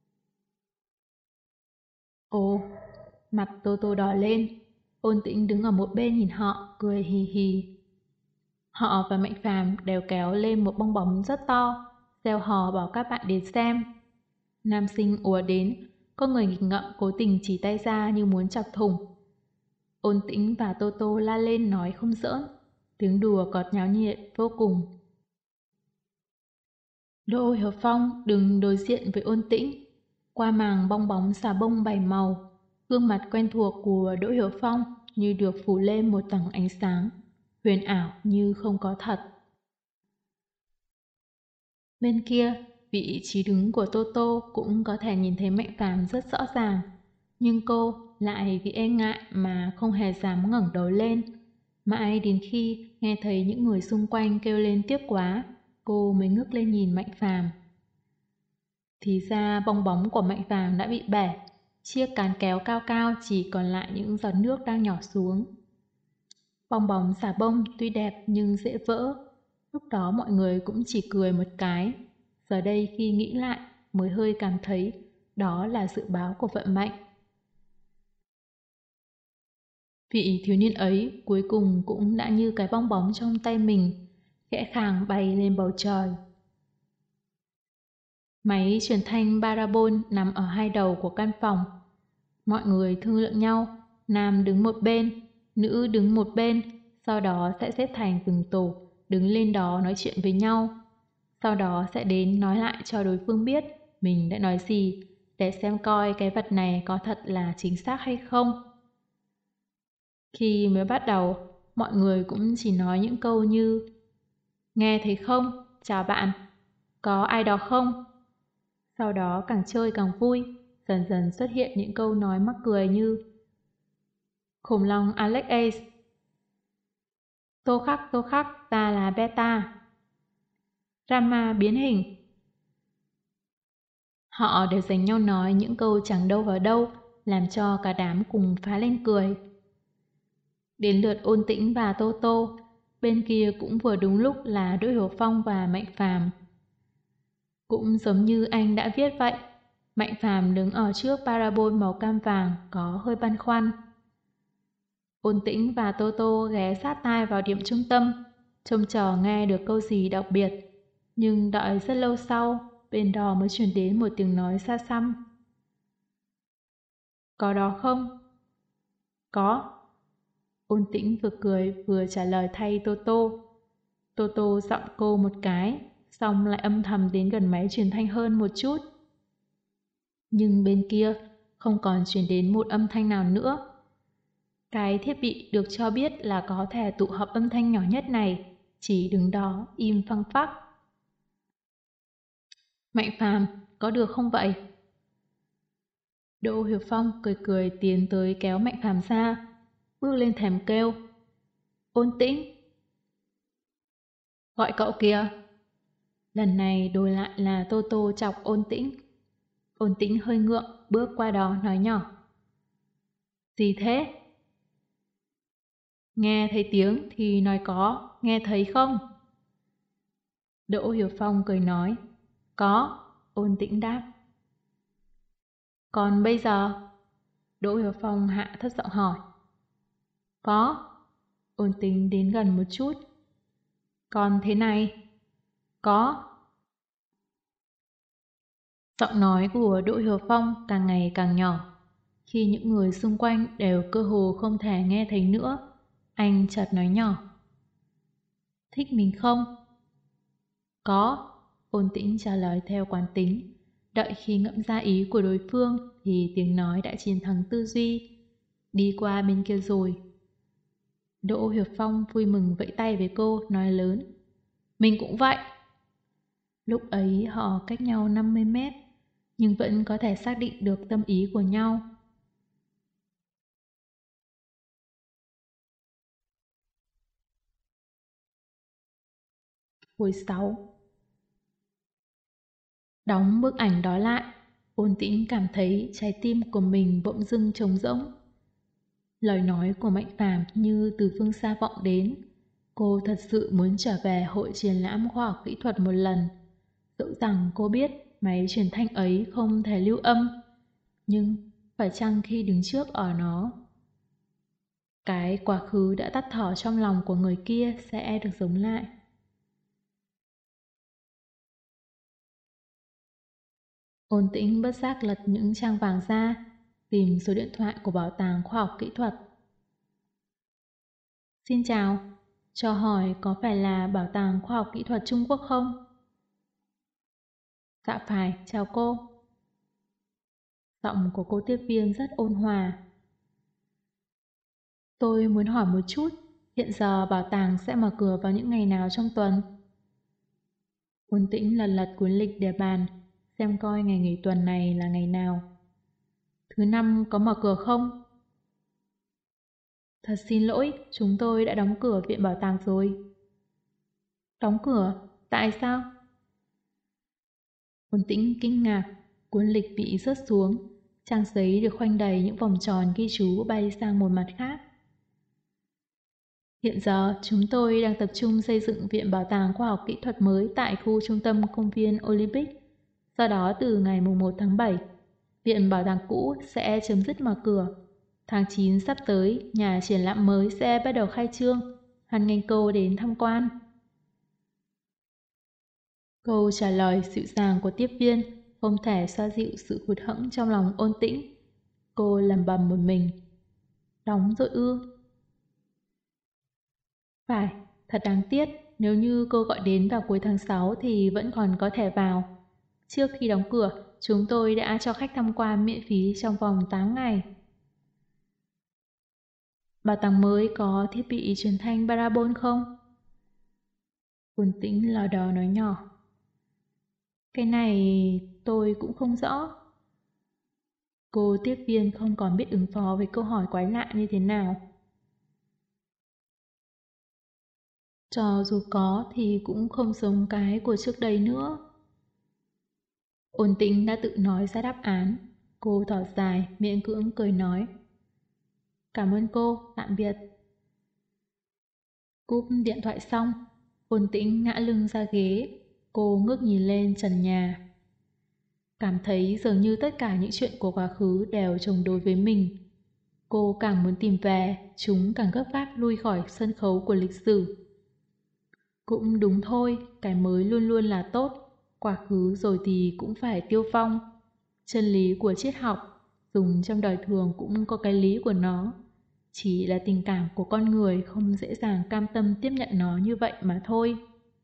Ồ, mặt Tô Tô đỏ lên. Ôn Tĩnh đứng ở một bên nhìn họ, cười hì hì. Họ và Mạnh Phàm đều kéo lên một bong bóng rất to, reo hò bảo các bạn đến xem. Nam sinh ùa đến, có người nghịch ngợm cố tình chỉ tay ra như muốn chọc thủng. Ôn Tĩnh và Tô Tô la lên nói không giỡn, tiếng đùa cọt nháo nhiệt vô cùng. Đỗ Hiểu Phong đứng đối diện với Ôn Tĩnh, qua màng bong bóng xà bông bảy màu, gương mặt quen thuộc của Đỗ Hiểu Phong như được phủ lên một tầng ánh sáng, huyền ảo như không có thật. Bên kia, vị trí đứng của Tô Tô cũng có thể nhìn thấy Mạnh Phàm rất rõ ràng, nhưng cô lại vì e ngại mà không hề dám ngẩng đầu lên. Mãi đến khi nghe thấy những người xung quanh kêu lên tiếc quá, cô mới ngước lên nhìn Mạnh Phàm. Thì ra bong bóng của Mạnh Phàm đã bị bể, chiếc cán kéo cao cao chỉ còn lại những giọt nước đang nhỏ xuống. Bong bóng xà bông tuy đẹp nhưng dễ vỡ. Lúc đó mọi người cũng chỉ cười một cái. Giờ đây khi nghĩ lại mới hơi cảm thấy đó là dự báo của vận mệnh. Vị thiếu niên ấy cuối cùng cũng đã như cái bong bóng trong tay mình, khẽ khàng bay lên bầu trời. Máy truyền thanh parabol nằm ở hai đầu của căn phòng. Mọi người thương lượng nhau, nam đứng một bên, nữ đứng một bên, sau đó sẽ xếp thành từng tổ, đứng lên đó nói chuyện với nhau. Sau đó sẽ đến nói lại cho đối phương biết mình đã nói gì, để xem coi cái vật này có thật là chính xác hay không. Khi mới bắt đầu, mọi người cũng chỉ nói những câu như nghe thấy không? Chào bạn. Có ai đó không? Sau đó càng chơi càng vui, dần dần xuất hiện những câu nói mắc cười như khủng long Alex Ace, tô khắc, ta là beta, Rama biến hình. Họ đều dành nhau nói những câu chẳng đâu vào đâu, làm cho cả đám cùng phá lên cười. Đến lượt Ôn Tĩnh và Tô Tô, bên kia cũng vừa đúng lúc là Đỗ Hiểu Phong và Mạnh Phàm. Cũng giống như anh đã viết vậy, Mạnh Phàm đứng ở trước parabol màu cam vàng có hơi băn khoăn. Ôn Tĩnh và Tô Tô ghé sát tai vào điểm trung tâm, trông chờ nghe được câu gì đặc biệt. Nhưng đợi rất lâu sau, bên đó mới truyền đến một tiếng nói xa xăm. Có đó không? Có. Ôn Tĩnh vừa cười vừa trả lời thay Tô Tô. Tô Tô giọng cô một cái, xong lại âm thầm đến gần máy truyền thanh hơn một chút. Nhưng bên kia không còn truyền đến một âm thanh nào nữa. Cái thiết bị được cho biết là có thể tụ hợp âm thanh nhỏ nhất này, chỉ đứng đó im phăng phắc. Mạnh Phàm, có được không vậy? Đỗ Hiểu Phong cười cười tiến tới kéo Mạnh Phàm ra, bước lên thềm kêu. Ôn Tĩnh! Gọi cậu kìa! Lần này đổi lại là Tô Tô chọc Ôn Tĩnh. Ôn Tĩnh hơi ngượng, bước qua đó nói nhỏ. Gì thế? Nghe thấy tiếng thì nói có, nghe thấy không? Đỗ Hiểu Phong cười nói. Có, Ôn Tĩnh đáp. Còn bây giờ? Đỗ Hiểu Phong hạ thấp giọng hỏi. Có. Ôn Tĩnh đến gần một chút. Còn thế này? Có. Giọng nói của Đỗ Hiểu Phong càng ngày càng nhỏ. Khi những người xung quanh đều cơ hồ không thể nghe thấy nữa, anh chợt nói nhỏ. Thích mình không? Có. Ôn Tĩnh trả lời theo quán tính. Đợi khi ngẫm ra ý của đối phương thì tiếng nói đã chiến thắng tư duy. Đi qua bên kia rồi. Đỗ Hiểu Phong vui mừng vẫy tay với cô, nói lớn. Mình cũng vậy. Lúc ấy họ cách nhau 50 mét, nhưng vẫn có thể xác định được tâm ý của nhau. Hồi 6. Đóng bức ảnh đó lại, Ôn Tĩnh cảm thấy trái tim của mình bỗng dưng trống rỗng. Lời nói của Mạnh Phàm như từ phương xa vọng đến. Cô thật sự muốn trở về hội triển lãm khoa học kỹ thuật một lần. Dẫu rằng cô biết máy truyền thanh ấy không thể lưu âm, nhưng phải chăng khi đứng trước ở nó, cái quá khứ đã tắt thở trong lòng của người kia sẽ được sống lại. Ôn Tĩnh bất giác lật những trang vàng ra, tìm số điện thoại của Bảo tàng Khoa học Kỹ thuật. Xin chào, cho hỏi có phải là Bảo tàng Khoa học Kỹ thuật Trung Quốc không? Dạ phải, chào cô. Giọng của cô tiếp viên rất ôn hòa. Tôi muốn hỏi một chút, hiện giờ bảo tàng sẽ mở cửa vào những ngày nào trong tuần? Ôn Tĩnh lần lật cuốn lịch để bàn, xem coi ngày nghỉ tuần này là ngày nào. Thứ năm có mở cửa không? Thật xin lỗi, chúng tôi đã đóng cửa viện bảo tàng rồi. Đóng cửa? Tại sao? Ôn Tĩnh kinh ngạc, cuốn lịch bị rớt xuống, trang giấy được khoanh đầy những vòng tròn ghi chú bay sang một mặt khác. Hiện giờ, chúng tôi đang tập trung xây dựng Viện Bảo tàng Khoa học Kỹ thuật mới tại khu trung tâm công viên Olympic. Do đó, từ ngày 1 tháng 7, Viện Bảo tàng cũ sẽ chấm dứt mở cửa. Tháng 9 sắp tới, nhà triển lãm mới sẽ bắt đầu khai trương. Hoan nghênh cô đến tham quan. Câu trả lời dịu dàng của tiếp viên không thể xoa dịu sự hụt hẫng trong lòng Ôn Tĩnh. Cô lẩm bẩm một mình. Đóng rồi ư? Phải, thật đáng tiếc, nếu như cô gọi đến vào cuối tháng 6 thì vẫn còn có thể vào. Trước khi đóng cửa, chúng tôi đã cho khách tham quan miễn phí trong vòng 8 ngày. Bảo tàng mới có thiết bị truyền thanh parabol không? Ôn Tĩnh lờ đờ nói nhỏ. Cái này tôi cũng không rõ. Cô tiếp viên không còn biết ứng phó với câu hỏi quái lạ như thế nào. Cho dù có thì cũng không giống cái của trước đây nữa. Ôn Tĩnh đã tự nói ra đáp án. Cô thở dài, miễn cưỡng cười nói. Cảm ơn cô, tạm biệt. Cúp điện thoại xong, Ôn Tĩnh ngã lưng ra ghế. Cô ngước nhìn lên trần nhà. Cảm thấy dường như tất cả những chuyện của quá khứ đều chống đối với mình. Cô càng muốn tìm về, chúng càng gấp gáp lui khỏi sân khấu của lịch sử. Cũng đúng thôi, cái mới luôn luôn là tốt, quá khứ rồi thì cũng phải tiêu vong. Chân lý của triết học, dùng trong đời thường cũng có cái lý của nó. Chỉ là tình cảm của con người không dễ dàng cam tâm tiếp nhận nó như vậy mà thôi.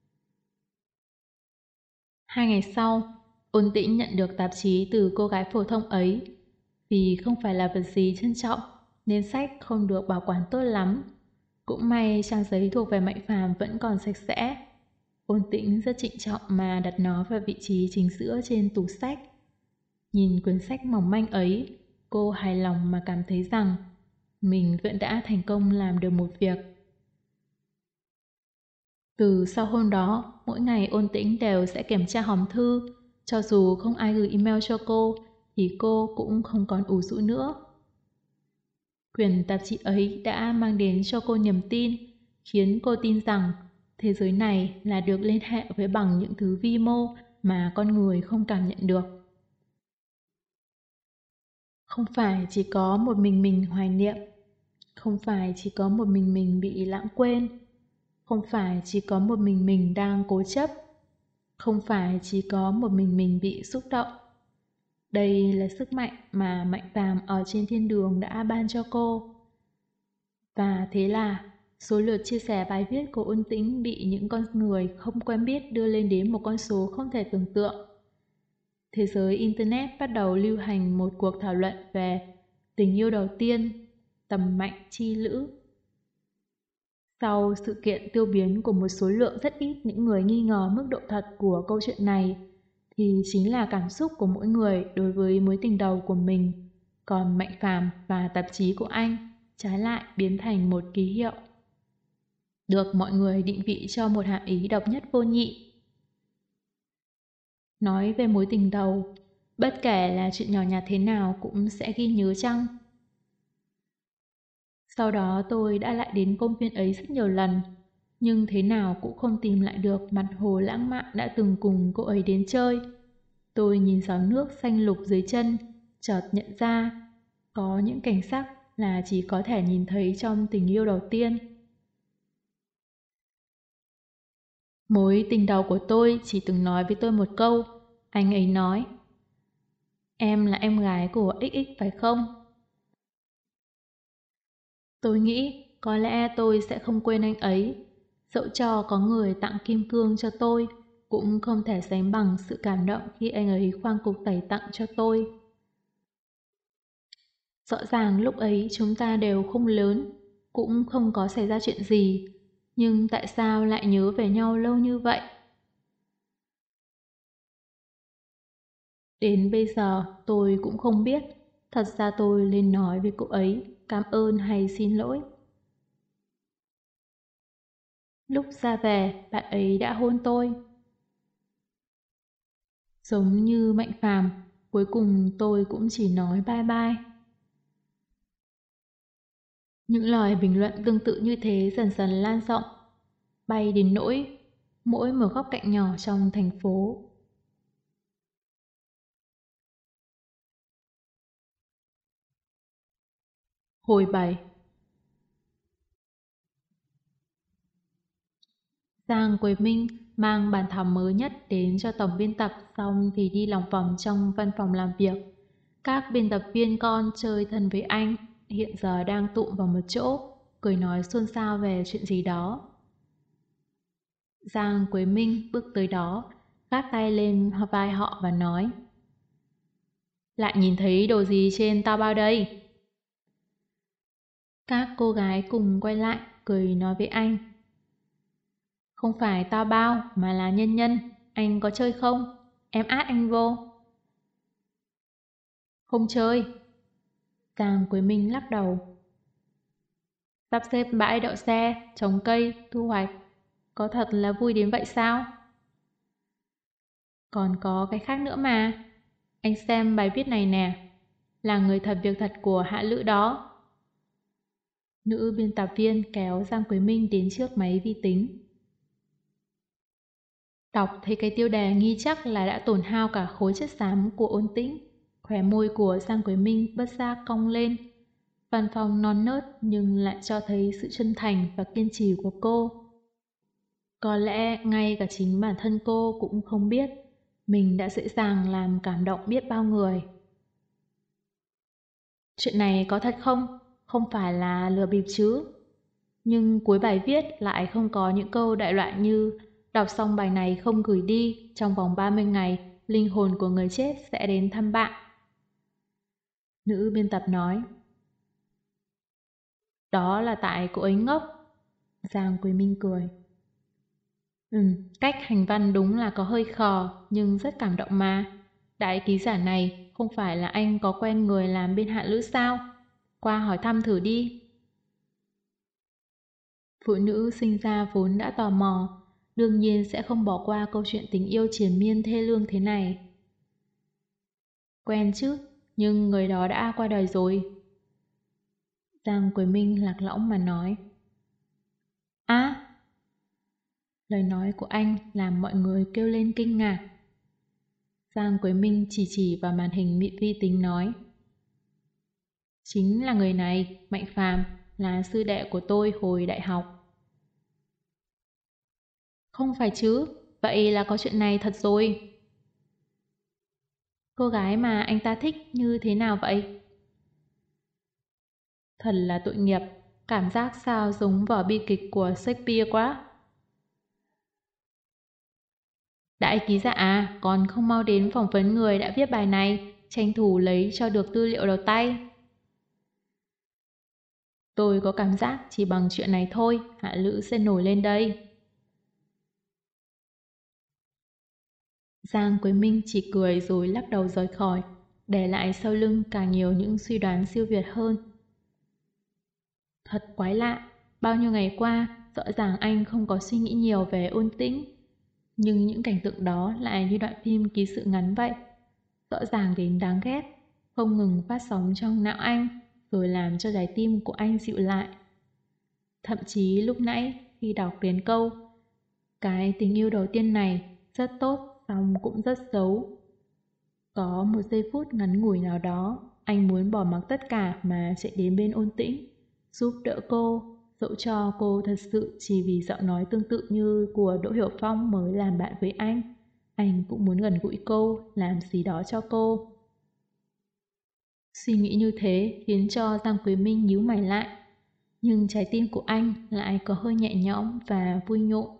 2 ngày sau, Ôn Tĩnh nhận được tạp chí từ cô gái phổ thông ấy. Vì không phải là vật gì trân trọng, nên sách không được bảo quản tốt lắm. Cũng may trang giấy thuộc về Mạnh Phàm vẫn còn sạch sẽ. Ôn Tĩnh rất trịnh trọng mà đặt nó vào vị trí chính giữa trên tủ sách. Nhìn quyển sách mỏng manh ấy, cô hài lòng mà cảm thấy rằng mình vẫn đã thành công làm được một việc. Từ sau hôm đó, mỗi ngày Ôn Tĩnh đều sẽ kiểm tra hòm thư. Cho dù không ai gửi email cho cô, thì cô cũng không còn ủ rũ nữa. Quyển tạp chí ấy đã mang đến cho cô niềm tin, khiến cô tin rằng thế giới này là được liên hệ với bằng những thứ vi mô mà con người không cảm nhận được. Không phải chỉ có một mình hoài niệm, không phải chỉ có một mình bị lãng quên, không phải chỉ có một mình đang cố chấp, không phải chỉ có một mình bị xúc động. Đây là sức mạnh mà Mạnh Phàm ở trên thiên đường đã ban cho cô. Và thế là số lượt chia sẻ bài viết của Ôn Tĩnh bị những con người không quen biết đưa lên đến một con số không thể tưởng tượng. Thế giới Internet bắt đầu lưu hành một cuộc thảo luận về tình yêu đầu tiên, tầm mạnh chi lữ. Sau sự kiện tiêu biến của một số lượng rất ít những người nghi ngờ mức độ thật của câu chuyện này, thì chính là cảm xúc của mỗi người đối với mối tình đầu của mình. Còn Mạnh Phàm và tạp chí của anh trái lại biến thành một ký hiệu, được mọi người định vị cho một hàm ý độc nhất vô nhị. Nói về mối tình đầu, bất kể là chuyện nhỏ nhặt thế nào cũng sẽ ghi nhớ chăng? Sau đó tôi đã lại đến công viên ấy rất nhiều lần, nhưng thế nào cũng không tìm lại được mặt hồ lãng mạn đã từng cùng cô ấy đến chơi. Tôi nhìn gió nước xanh lục dưới chân, chợt nhận ra có những cảnh sắc là chỉ có thể nhìn thấy trong tình yêu đầu tiên. Mối tình đầu của tôi chỉ từng nói với tôi một câu. Anh ấy nói: em là em gái của XX phải không? Tôi nghĩ có lẽ tôi sẽ không quên anh ấy. Dẫu cho có người tặng kim cương cho tôi, cũng không thể sánh bằng sự cảm động khi anh ấy khoang cục tẩy tặng cho tôi. Rõ ràng lúc ấy chúng ta đều không lớn, cũng không có xảy ra chuyện gì, nhưng tại sao lại nhớ về nhau lâu như vậy? Đến bây giờ tôi cũng không biết, thật ra tôi nên nói với cô ấy cảm ơn hay xin lỗi. Lúc ra về, bạn ấy đã hôn tôi. Giống như Mạnh Phàm, cuối cùng tôi cũng chỉ nói bye bye. Những lời bình luận tương tự như thế dần dần lan rộng, bay đến nỗi mỗi một góc cạnh nhỏ trong thành phố. Hồi 7. Giang Quế Minh mang bản thảo mới nhất đến cho tổng biên tập, xong thì đi lòng vòng trong văn phòng làm việc. Các biên tập viên con chơi thân với anh hiện giờ đang tụm vào một chỗ, cười nói xôn xao về chuyện gì đó. Giang Quế Minh bước tới đó, gác tay lên vai họ và nói: lại nhìn thấy đồ gì trên tao bao đây? Các cô gái cùng quay lại, cười nói với anh: không phải tao bao mà là Nhân Nhân, anh có chơi không? Em át anh vô. Không chơi. Giang Quế Minh lắc đầu. Sắp xếp bãi đậu xe, trồng cây, thu hoạch, có thật là vui đến vậy sao? Còn có cái khác nữa mà. Anh xem bài viết này nè. là người thật việc thật của Hạ Lữ đó. Nữ biên tập viên kéo Giang Quế Minh đến trước máy vi tính. Đọc thấy cái tiêu đề nghi chắc là đã tổn hao cả khối chất xám của Ôn Tĩnh. Khóe môi của Giang Quế Minh bất giác cong lên. Văn phòng non nớt nhưng lại cho thấy sự chân thành và kiên trì của cô. Có lẽ ngay cả chính bản thân cô cũng không biết mình đã dễ dàng làm cảm động biết bao người. Chuyện này có thật không? Không phải là lừa bịp chứ? Nhưng cuối bài viết lại không có những câu đại loại như đọc xong bài này không gửi đi, trong vòng 30 ngày, linh hồn của người chết sẽ đến thăm bạn. Nữ biên tập nói. Đó là tại cô ấy ngốc. Giang Quế Minh cười. Cách hành văn đúng là có hơi khò, nhưng rất cảm động mà. Đại ký giả này không phải là anh có quen người làm bên Hạ Lữ sao? Qua hỏi thăm thử đi. Phụ nữ sinh ra vốn đã tò mò, đương nhiên sẽ không bỏ qua câu chuyện tình yêu triền miên thê lương thế này. Quen chứ, nhưng người đó đã qua đời rồi. Giang Quế Minh lạc lõng mà nói. Á! Lời nói của anh làm mọi người kêu lên kinh ngạc. Giang Quế Minh chỉ vào màn hình vi tính nói. Chính là người này, Mạnh Phàm, là sư đệ của tôi hồi đại học. Không phải chứ, vậy là có chuyện này thật rồi. Cô gái mà anh ta thích như thế nào vậy? Thật là tội nghiệp, cảm giác sao giống vở bi kịch của Shakespeare quá. Đại ký giả à, còn không mau đến phỏng vấn người đã viết bài này, tranh thủ lấy cho được tư liệu đầu tay. Tôi có cảm giác chỉ bằng chuyện này thôi, Hạ Lữ sẽ nổi lên đây. Giang Quế Minh chỉ cười rồi lắc đầu rời khỏi, để lại sau lưng càng nhiều những suy đoán siêu việt hơn. Thật quái lạ, bao nhiêu ngày qua, rõ ràng anh không có suy nghĩ nhiều về Ôn Tĩnh. Nhưng những cảnh tượng đó lại như đoạn phim ký sự ngắn vậy. Rõ ràng đến đáng ghét, không ngừng phát sóng trong não anh, rồi làm cho trái tim của anh dịu lại. Thậm chí lúc nãy khi đọc đến câu cái tình yêu đầu tiên này rất tốt, xong cũng rất xấu. Có một giây phút ngắn ngủi nào đó, anh muốn bỏ mặc tất cả mà chạy đến bên Ôn Tĩnh, giúp đỡ cô, dẫu cho cô thật sự chỉ vì giọng nói tương tự như của Đỗ Hiểu Phong mới làm bạn với anh. Anh cũng muốn gần gũi cô, làm gì đó cho cô. Suy nghĩ như thế khiến cho Giang Quế Minh nhíu mày lại. Nhưng trái tim của anh lại có hơi nhẹ nhõm và vui nhộn.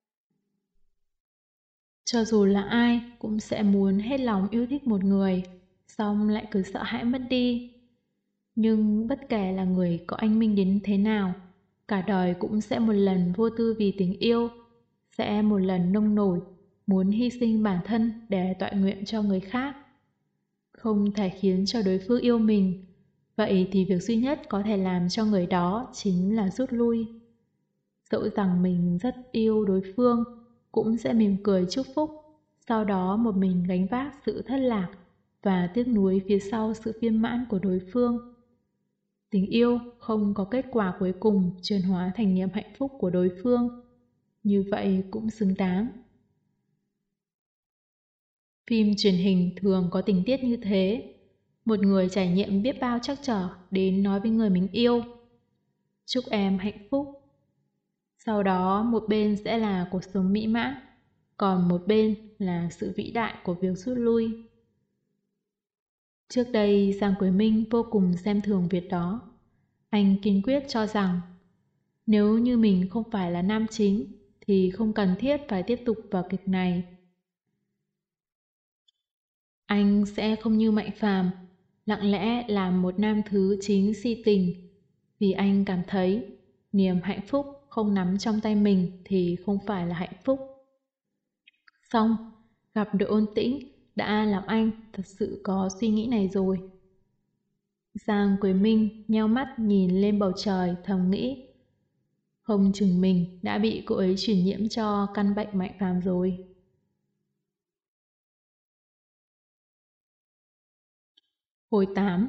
Cho dù là ai cũng sẽ muốn hết lòng yêu thích một người, xong lại cứ sợ hãi mất đi. Nhưng bất kể là người có anh minh đến thế nào, cả đời cũng sẽ một lần vô tư vì tình yêu, sẽ một lần nông nổi, muốn hy sinh bản thân để tọa nguyện cho người khác. Không thể khiến cho đối phương yêu mình, vậy thì việc duy nhất có thể làm cho người đó chính là rút lui. Dẫu rằng mình rất yêu đối phương, cũng sẽ mỉm cười chúc phúc, sau đó một mình gánh vác sự thất lạc và tiếc nuối phía sau sự viên mãn của đối phương. Tình yêu không có kết quả cuối cùng chuyển hóa thành niềm hạnh phúc của đối phương. Như vậy cũng xứng đáng. Phim truyền hình thường có tình tiết như thế. Một người trải nghiệm biết bao trắc trở đến nói với người mình yêu. Chúc em hạnh phúc. Sau đó một bên sẽ là cuộc sống mỹ mãn, còn một bên là sự vĩ đại của việc rút lui. Trước đây Giang Quế Minh vô cùng xem thường việc đó. Anh kiên quyết cho rằng nếu như mình không phải là nam chính thì không cần thiết phải tiếp tục vào kịch này. Anh sẽ không như Mạnh Phàm, lặng lẽ làm một nam thứ chính si tình, vì anh cảm thấy niềm hạnh phúc không nắm trong tay mình thì không phải là hạnh phúc. Xong, gặp được Ôn Tĩnh đã làm anh thật sự có suy nghĩ này rồi. Giang Quế Minh nheo mắt nhìn lên bầu trời thầm nghĩ, không chừng mình đã bị cô ấy truyền nhiễm cho căn bệnh Mạnh Phàm rồi. Hồi 8.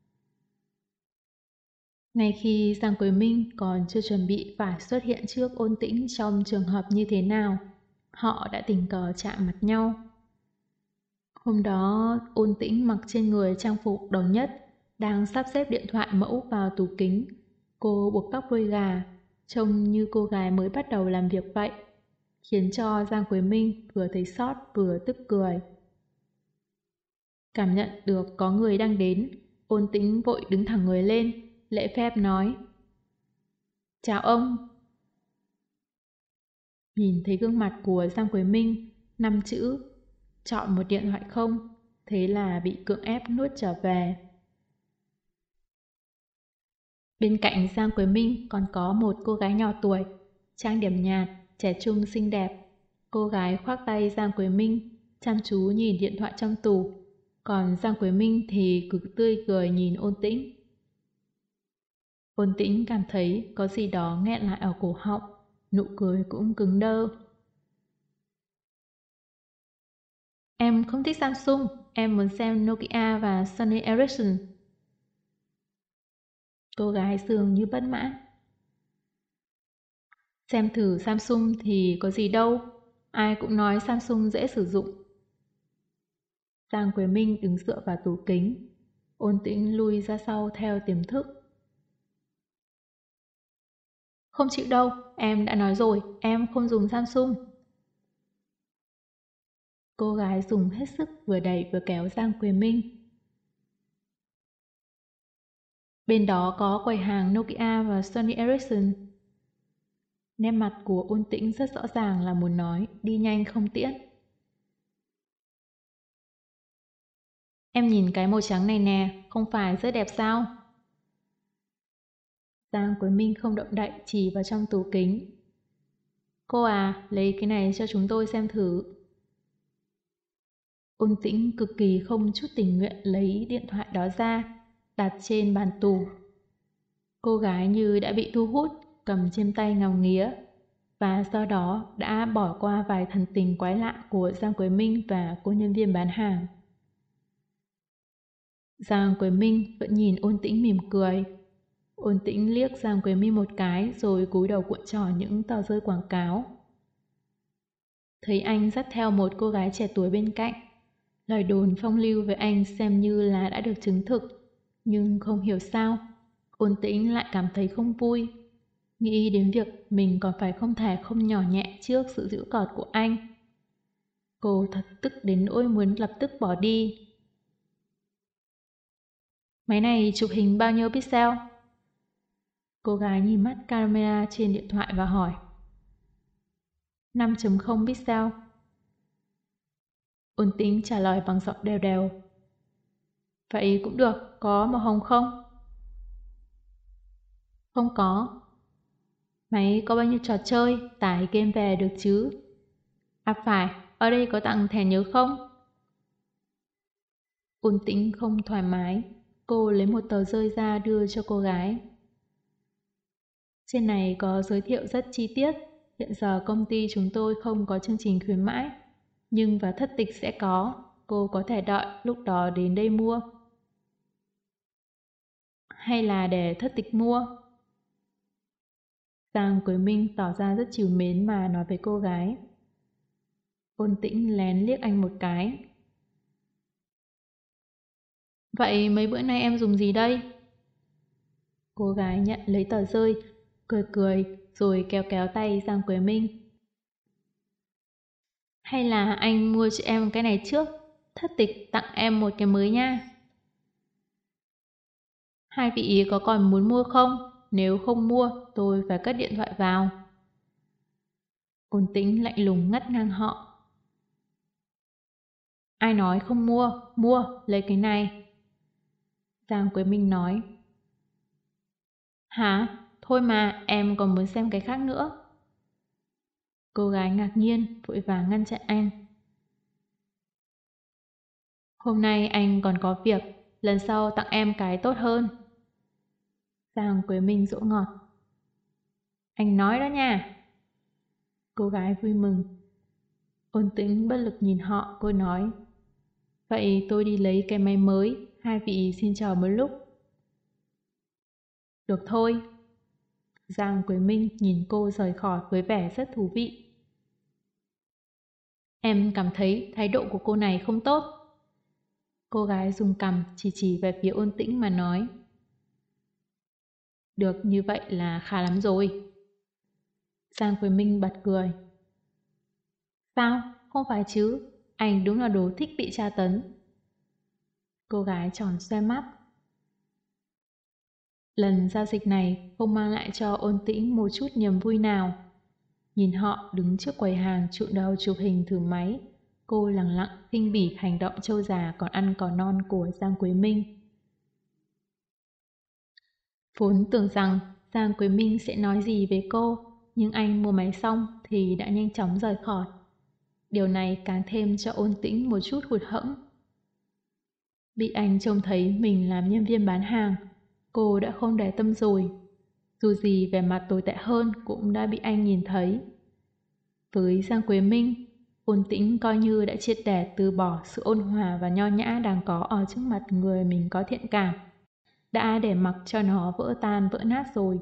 Ngay khi Giang Quế Minh còn chưa chuẩn bị phải xuất hiện trước Ôn Tĩnh trong trường hợp như thế nào, họ đã tình cờ chạm mặt nhau. Hôm đó, Ôn Tĩnh mặc trên người trang phục đồng nhất, đang sắp xếp điện thoại mẫu vào tủ kính. Cô buộc tóc đuôi gà, trông như cô gái mới bắt đầu làm việc vậy, khiến cho Giang Quế Minh vừa thấy xót vừa tức cười. Cảm nhận được có người đang đến, Ôn Tĩnh vội đứng thẳng người lên, lễ phép nói: "Chào ông." Nhìn thấy gương mặt của Giang Quế Minh, 5 chữ "chọn một điện thoại không", thế là bị cưỡng ép nuốt trở về. Bên cạnh Giang Quế Minh còn có một cô gái nhỏ tuổi, trang điểm nhạt, trẻ trung xinh đẹp. Cô gái khoác tay Giang Quế Minh, chăm chú nhìn điện thoại trong tủ, còn Giang Quế Minh thì cứ tươi cười nhìn Ôn Tĩnh. Ôn Tĩnh cảm thấy có gì đó nghẹn lại ở cổ họng, nụ cười cũng cứng đơ. Em không thích Samsung, em muốn xem Nokia và Sony Ericsson. Cô gái dường như bất mãn. Xem thử Samsung thì có gì đâu, ai cũng nói Samsung dễ sử dụng. Giang Quế Minh đứng dựa vào tủ kính, Ôn Tĩnh lui ra sau theo tiềm thức. Không chịu đâu, em đã nói rồi, em không dùng Samsung. Cô gái dùng hết sức vừa đẩy vừa kéo Giang Quế Minh. Bên đó có quầy hàng Nokia và Sony Ericsson. Nét mặt của Ôn Tĩnh rất rõ ràng là muốn nói đi nhanh không tiễn. Em nhìn cái màu trắng này nè, không phải rất đẹp sao? Giang Quế Minh không động đậy, chỉ vào trong tủ kính. Cô à, lấy cái này cho chúng tôi xem thử. Ôn Tĩnh cực kỳ không chút tình nguyện lấy điện thoại đó ra, đặt trên bàn tủ. Cô gái như đã bị thu hút, cầm trên tay ngắm nghía, và do đó đã bỏ qua vài thần tình quái lạ của Giang Quế Minh và cô nhân viên bán hàng. Giang Quế Minh vẫn nhìn Ôn Tĩnh mỉm cười. Ôn Tĩnh liếc Giang Quế Minh một cái rồi cúi đầu cuộn tròn những tờ rơi quảng cáo. Thấy anh dắt theo một cô gái trẻ tuổi bên cạnh, lời đồn phong lưu về anh xem như là đã được chứng thực, nhưng không hiểu sao, Ôn Tĩnh lại cảm thấy không vui. Nghĩ đến việc mình còn phải không thể không nhỏ nhẹ trước sự giễu cợt của anh. Cô thật tức đến nỗi muốn lập tức bỏ đi. Máy này chụp hình bao nhiêu pixel? Cô gái nhìn mắt camera trên điện thoại và hỏi. 5.0 pixel. Ôn Tĩnh trả lời bằng giọng đều đều. Vậy cũng được, có màu hồng không? Không có. Máy có bao nhiêu trò chơi, tải game về được chứ? À phải, ở đây có tặng thẻ nhớ không? Ôn Tĩnh không thoải mái, cô lấy một tờ rơi ra đưa cho cô gái. Trên này có giới thiệu rất chi tiết, hiện giờ công ty chúng tôi không có chương trình khuyến mãi, nhưng vào thất tịch sẽ có, cô có thể đợi lúc đó đến đây mua. Hay là để thất tịch mua? Giang Quế Minh tỏ ra rất trìu mến mà nói với cô gái. Ôn Tĩnh lén liếc anh một cái. Vậy mấy bữa nay em dùng gì đây? Cô gái nhận lấy tờ rơi, cười cười rồi kéo kéo tay Giang Quế Minh. Hay là anh mua cho em cái này trước, thất tịch tặng em một cái mới nha. Hai vị có còn muốn mua không? Nếu không mua, tôi phải cất điện thoại vào. Ôn Tĩnh lạnh lùng ngắt ngang họ. Ai nói không mua, mua, lấy cái này. Giang Quế Minh nói. Hả? Thôi mà, em còn muốn xem cái khác nữa. Cô gái ngạc nhiên, vội vàng ngăn chặn anh. Hôm nay anh còn có việc, lần sau tặng em cái tốt hơn. Giang Quế Minh dỗ ngọt. Anh nói đó nha. Cô gái vui mừng. Ôn Tĩnh bất lực nhìn họ, cô nói. Vậy tôi đi lấy cái máy mới, hai vị xin chờ một lúc. Được thôi. Giang Quế Minh nhìn cô rời khỏi với vẻ rất thú vị. Em cảm thấy thái độ của cô này không tốt. Cô gái dùng cằm chỉ về phía Ôn Tĩnh mà nói. Được như vậy là khá lắm rồi. Giang Quế Minh bật cười. Sao? Không phải chứ. Anh đúng là đồ thích bị tra tấn. Cô gái tròn xoe mắt. Lần giao dịch này không mang lại cho Ôn Tĩnh một chút niềm vui nào. Nhìn họ đứng trước quầy hàng trụn đầu chụp hình thử máy, cô lẳng lặng khinh bỉ hành động trâu già còn ăn cỏ non của Giang Quế Minh. Vốn tưởng rằng Giang Quế Minh sẽ nói gì về cô, nhưng anh mua máy xong thì đã nhanh chóng rời khỏi. Điều này càng thêm cho Ôn Tĩnh một chút hụt hẫng. Bị anh trông thấy mình làm nhân viên bán hàng, cô đã không để tâm rồi. Dù gì vẻ mặt tồi tệ hơn cũng đã bị anh nhìn thấy. Với Giang Quế Minh, Ôn Tĩnh coi như đã triệt để từ bỏ sự ôn hòa và nho nhã đang có ở trước mặt người mình có thiện cảm. Đã để mặc cho nó vỡ tan vỡ nát rồi.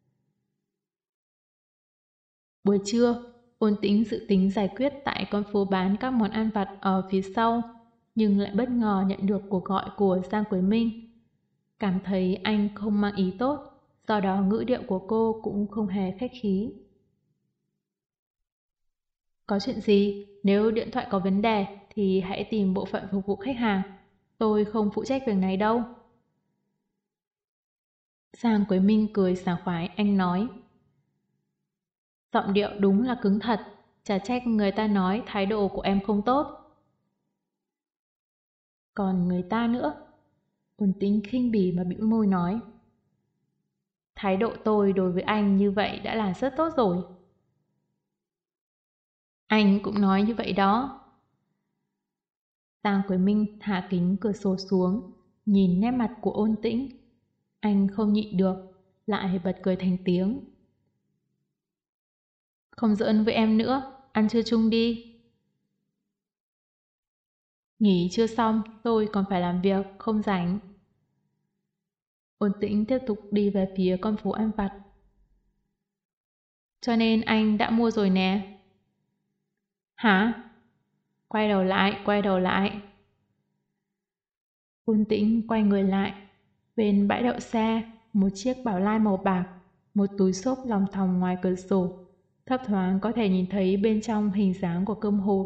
Buổi trưa, Ôn Tĩnh dự tính giải quyết tại con phố bán các món ăn vặt ở phía sau, nhưng lại bất ngờ nhận được cuộc gọi của Giang Quế Minh. Cảm thấy anh không mang ý tốt, do đó ngữ điệu của cô cũng không hề khách khí. Có chuyện gì? Nếu điện thoại có vấn đề thì hãy tìm bộ phận phục vụ khách hàng. Tôi không phụ trách việc này đâu. Giang Quế Minh cười sảng khoái, anh nói. Giọng điệu đúng là cứng thật, chả trách người ta nói thái độ của em không tốt. Còn người ta nữa? Ôn Tĩnh khinh bỉ mà bĩu môi nói. Thái độ tôi đối với anh như vậy đã là rất tốt rồi. Anh cũng nói như vậy đó. Giang Quế Minh hạ kính cửa sổ xuống, nhìn nét mặt của Ôn Tĩnh. Anh không nhịn được, lại bật cười thành tiếng. Không giỡn với em nữa, ăn trưa chung đi. Nghỉ trưa xong, tôi còn phải làm việc, không rảnh. Ôn Tĩnh tiếp tục đi về phía con phố ăn vặt. Cho nên anh đã mua rồi nè. Hả? Quay đầu lại. Ôn Tĩnh quay người lại. Bên bãi đậu xe, một chiếc bảo lai màu bạc, một túi xốp lòng thòng ngoài cửa sổ. Thấp thoáng có thể nhìn thấy bên trong hình dáng của cơm hộp.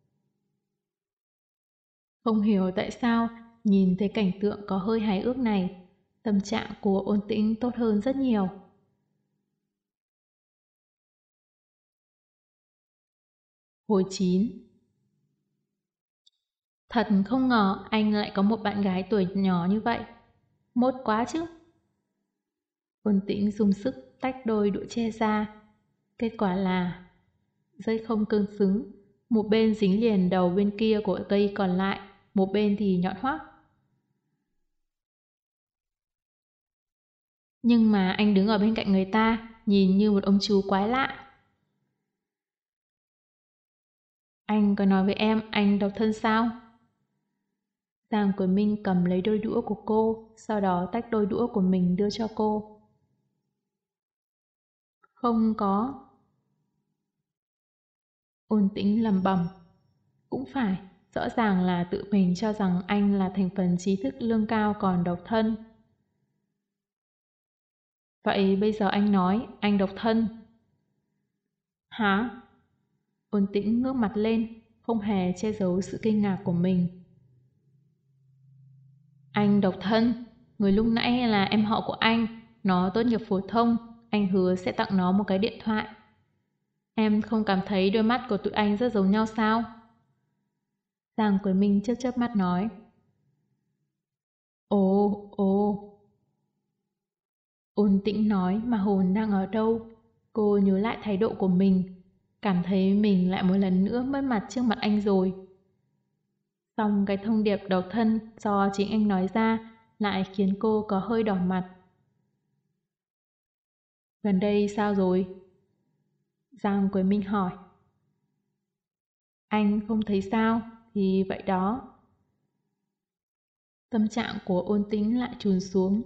Không hiểu tại sao, nhìn thấy cảnh tượng có hơi hài ước này, tâm trạng của Ôn Tĩnh tốt hơn rất nhiều. Hồi 9. Thật không ngờ anh lại có một bạn gái tuổi nhỏ như vậy. Mốt quá chứ. Ôn Tĩnh dùng sức tách đôi đũa tre ra. Kết quả là dây không cương xứng, một bên dính liền đầu bên kia của cây còn lại, một bên thì nhọn hoắt. Nhưng mà anh đứng ở bên cạnh người ta, nhìn như một ông chú quái lạ. Anh có nói với em anh độc thân sao? Giang Quế Minh cầm lấy đôi đũa của cô, sau đó tách đôi đũa của mình đưa cho cô. Không có. Ôn Tĩnh lẩm bẩm. Cũng phải, rõ ràng là tự mình cho rằng anh là thành phần trí thức lương cao còn độc thân. Vậy bây giờ anh nói anh độc thân. Hả? Ôn Tĩnh ngước mặt lên, không hề che giấu sự kinh ngạc của mình. Anh độc thân? Người lúc nãy là em họ của anh, nó tốt nghiệp phổ thông, anh hứa sẽ tặng nó một cái điện thoại. Em không cảm thấy đôi mắt của tụi anh rất giống nhau sao? Giang Quế Minh chớp chớp mắt nói. Ồ. Ôn Tĩnh nói mà hồn đang ở đâu? Cô nhớ lại thái độ của mình, cảm thấy mình lại một lần nữa mất mặt trước mặt anh rồi. Xong cái thông điệp độc thân do chính anh nói ra lại khiến cô có hơi đỏ mặt. Gần đây sao rồi? Giang Quế Minh hỏi. Anh không thấy sao, thì vậy đó. Tâm trạng của Ôn Tĩnh lại trùn xuống.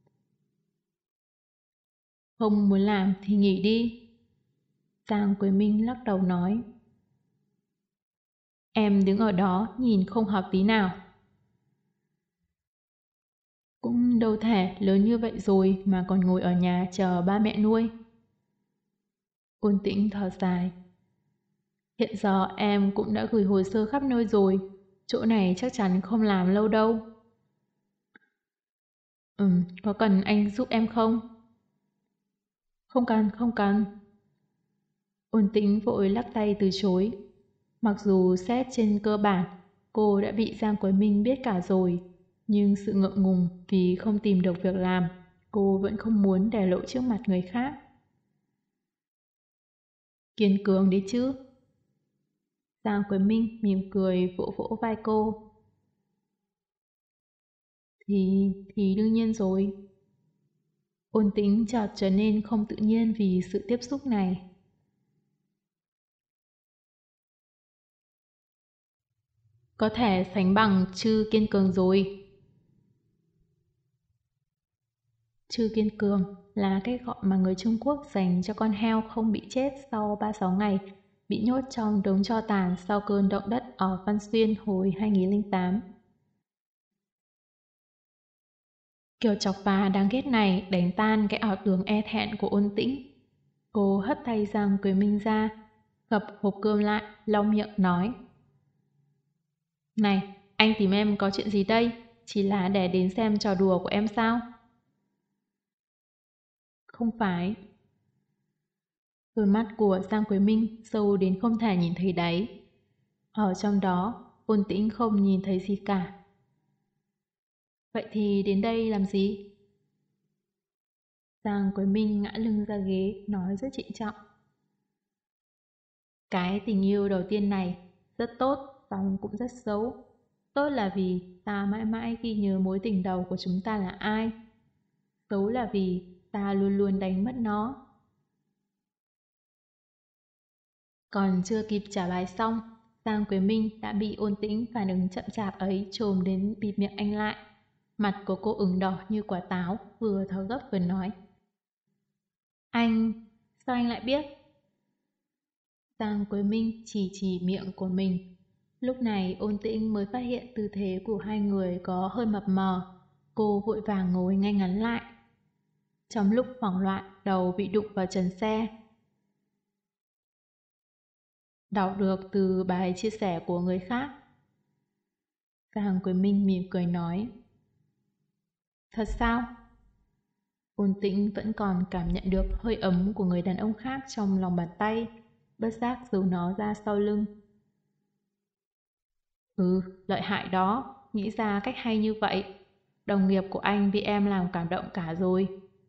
Không muốn làm thì nghỉ đi. Giang Quế Minh lắc đầu nói. Em đứng ở đó nhìn không hợp tí nào. Cũng đâu thể lớn như vậy rồi mà còn ngồi ở nhà chờ ba mẹ nuôi. Ôn Tĩnh thở dài. Hiện giờ em cũng đã gửi hồ sơ khắp nơi rồi, chỗ này chắc chắn không làm lâu đâu. Có cần anh giúp em không? Không cần, không cần. Ôn Tĩnh vội lắc tay từ chối. Mặc dù xét trên cơ bản, cô đã bị Giang Quế Minh biết cả rồi, nhưng sự ngượng ngùng vì không tìm được việc làm, cô vẫn không muốn để lộ trước mặt người khác. Kiên cường đi chứ. Giang Quế Minh mỉm cười vỗ vỗ vai cô. Thì đương nhiên rồi. Ôn Tĩnh chợt trở nên không tự nhiên vì sự tiếp xúc này. Có thể sánh bằng Trư Kiên Cường rồi. Trư Kiên Cường là cách gọi mà người Trung Quốc dành cho con heo không bị chết sau 36 ngày, bị nhốt trong đống tro tàn sau cơn động đất ở Văn Xuyên hồi 2008. Kiểu chọc phá đáng ghét này đánh tan cái ảo tưởng e thẹn của Ôn Tĩnh. Cô hất tay Giang Quế Minh ra, gập hộp cơm lại, lau miệng nói. Này, anh tìm em có chuyện gì đây? Chỉ là để đến xem trò đùa của em sao? Không phải. Đôi mắt của Giang Quế Minh sâu đến không thể nhìn thấy đáy. Ở trong đó, Ôn Tĩnh không nhìn thấy gì cả. Vậy thì đến đây làm gì? Giang Quế Minh ngã lưng ra ghế, nói rất trịnh trọng. Cái tình yêu đầu tiên này rất tốt, xong cũng rất xấu. Tốt là vì ta mãi mãi ghi nhớ mối tình đầu của chúng ta là ai. Xấu là vì ta luôn luôn đánh mất nó. Còn chưa kịp trả bài xong, Giang Quế Minh đã bị Ôn Tĩnh phản ứng chậm chạp ấy trồm đến bịt miệng anh lại. Mặt của cô ửng đỏ như quả táo, vừa thở gấp vừa nói. Anh, sao anh lại biết? Giang Quế Minh chỉ miệng của mình. Lúc này Ôn Tĩnh mới phát hiện tư thế của hai người có hơi mập mờ. Cô vội vàng ngồi ngay ngắn lại. Trong lúc hoảng loạn, đầu bị đụng vào trần xe. Đọc được từ bài chia sẻ của người khác. Giang Quế Minh mỉm cười nói. Thật sao? Ôn Tĩnh vẫn còn cảm nhận được hơi ấm của người đàn ông khác trong lòng bàn tay, bất giác giấu nó ra sau lưng. Lợi hại đó, nghĩ ra cách hay như vậy. Đồng nghiệp của anh bị em làm cảm động cả rồi.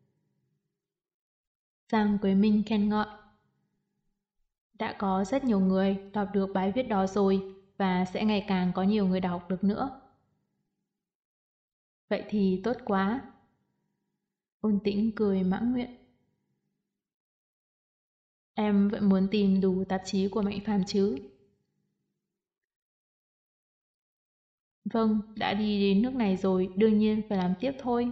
Giang Quế Minh khen ngợi. Đã có rất nhiều người đọc được bài viết đó rồi và sẽ ngày càng có nhiều người đọc được nữa. Vậy thì tốt quá. Ôn Tĩnh cười mãn nguyện. Em vẫn muốn tìm đủ tạp chí của Mạnh Phàm chứ? Vâng, đã đi đến nước này rồi, đương nhiên phải làm tiếp thôi.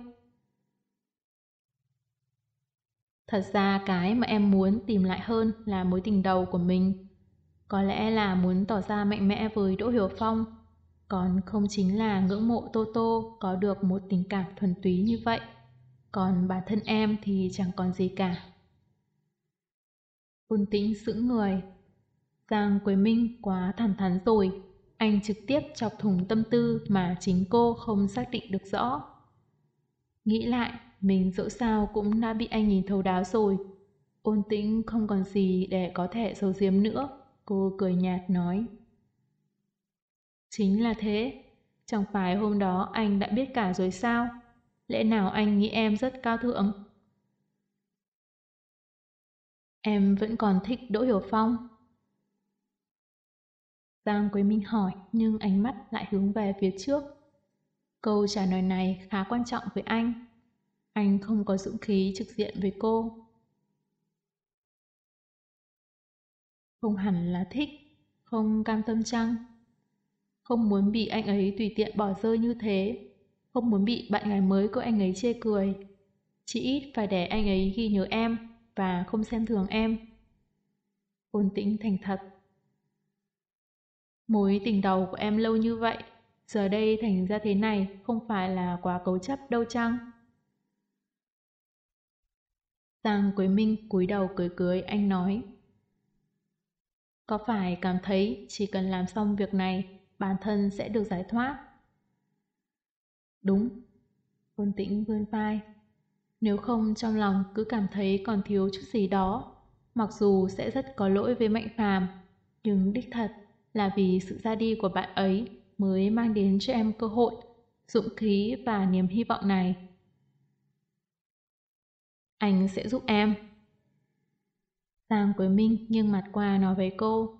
Thật ra cái mà em muốn tìm lại hơn là mối tình đầu của mình. Có lẽ là muốn tỏ ra mạnh mẽ với Đỗ Hiểu Phong, còn không chính là ngưỡng mộ Tô Tô có được một tình cảm thuần túy như vậy. Còn bản thân em thì chẳng còn gì cả. Ôn Tĩnh sững người. Giang Quế Minh quá thẳng thắn rồi. Anh trực tiếp chọc thủng tâm tư mà chính cô không xác định được rõ. Nghĩ lại, mình dẫu sao cũng đã bị anh nhìn thấu đáo rồi. Ôn Tĩnh không còn gì để có thể giấu giếm nữa. Cô cười nhạt nói. Chính là thế. Chẳng phải hôm đó anh đã biết cả rồi sao? Lẽ nào anh nghĩ em rất cao thượng? Em vẫn còn thích Đỗ Hiểu Phong. Giang Quế Minh hỏi nhưng ánh mắt lại hướng về phía trước. Câu trả lời này khá quan trọng với anh. Anh không có dũng khí trực diện với cô. Không hẳn là thích, không cam tâm chăng? Không muốn bị anh ấy tùy tiện bỏ rơi như thế. không muốn bị bạn gái mới của anh ấy chê cười. Chỉ ít phải để anh ấy ghi nhớ em và không xem thường em. Ôn Tĩnh thành thật. Mối tình đầu của em lâu như vậy, giờ đây thành ra thế này không phải là quá cố chấp đâu chăng? Giang Quế Minh cúi đầu cười cười, anh nói. Có phải cảm thấy chỉ cần làm xong việc này, bản thân sẽ được giải thoát? Đúng. Ôn Tĩnh vươn vai. Nếu không trong lòng cứ cảm thấy còn thiếu chút gì đó, mặc dù sẽ rất có lỗi với Mạnh Phàm, nhưng đích thật là vì sự ra đi của bạn ấy mới mang đến cho em cơ hội, dũng khí và niềm hy vọng này. Anh sẽ giúp em. Giang Quế Minh nghiêng mặt qua nói với cô.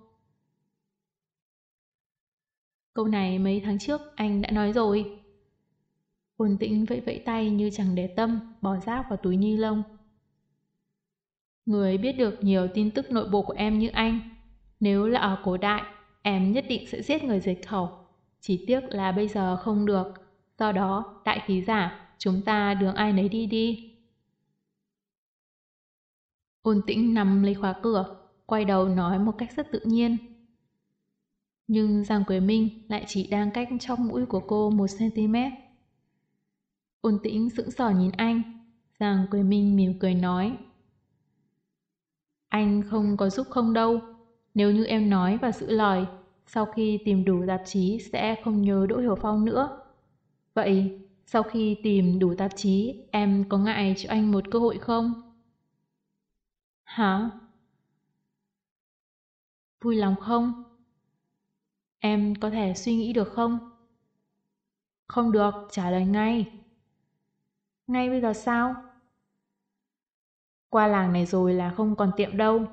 Câu này mấy tháng trước anh đã nói rồi. Ôn Tĩnh vẫy vẫy tay như chẳng để tâm, bỏ rác vào túi ni lông. Người biết được nhiều tin tức nội bộ của em như anh, nếu là ở cổ đại, em nhất định sẽ giết người diệt khẩu. Chỉ tiếc là bây giờ không được. Do đó, đại khí giả, chúng ta đường ai nấy đi đi. Ôn Tĩnh nằm lấy khóa cửa, quay đầu nói một cách rất tự nhiên. Nhưng Giang Quế Minh lại chỉ đang cách chóp mũi của cô 1 cm. Ôn Tĩnh sững sờ nhìn anh. Giang Quế Minh mỉm cười nói. Anh không có giúp không đâu. Nếu như em nói và giữ lời, sau khi tìm đủ tạp chí sẽ không nhớ Đỗ Hiểu Phong nữa. Vậy, sau khi tìm đủ tạp chí, em có ngại cho anh một cơ hội không? Hả? Vui lòng không? Em có thể suy nghĩ được không? Không được, trả lời ngay. Ngay bây giờ sao? Qua làng này rồi là không còn tiệm đâu.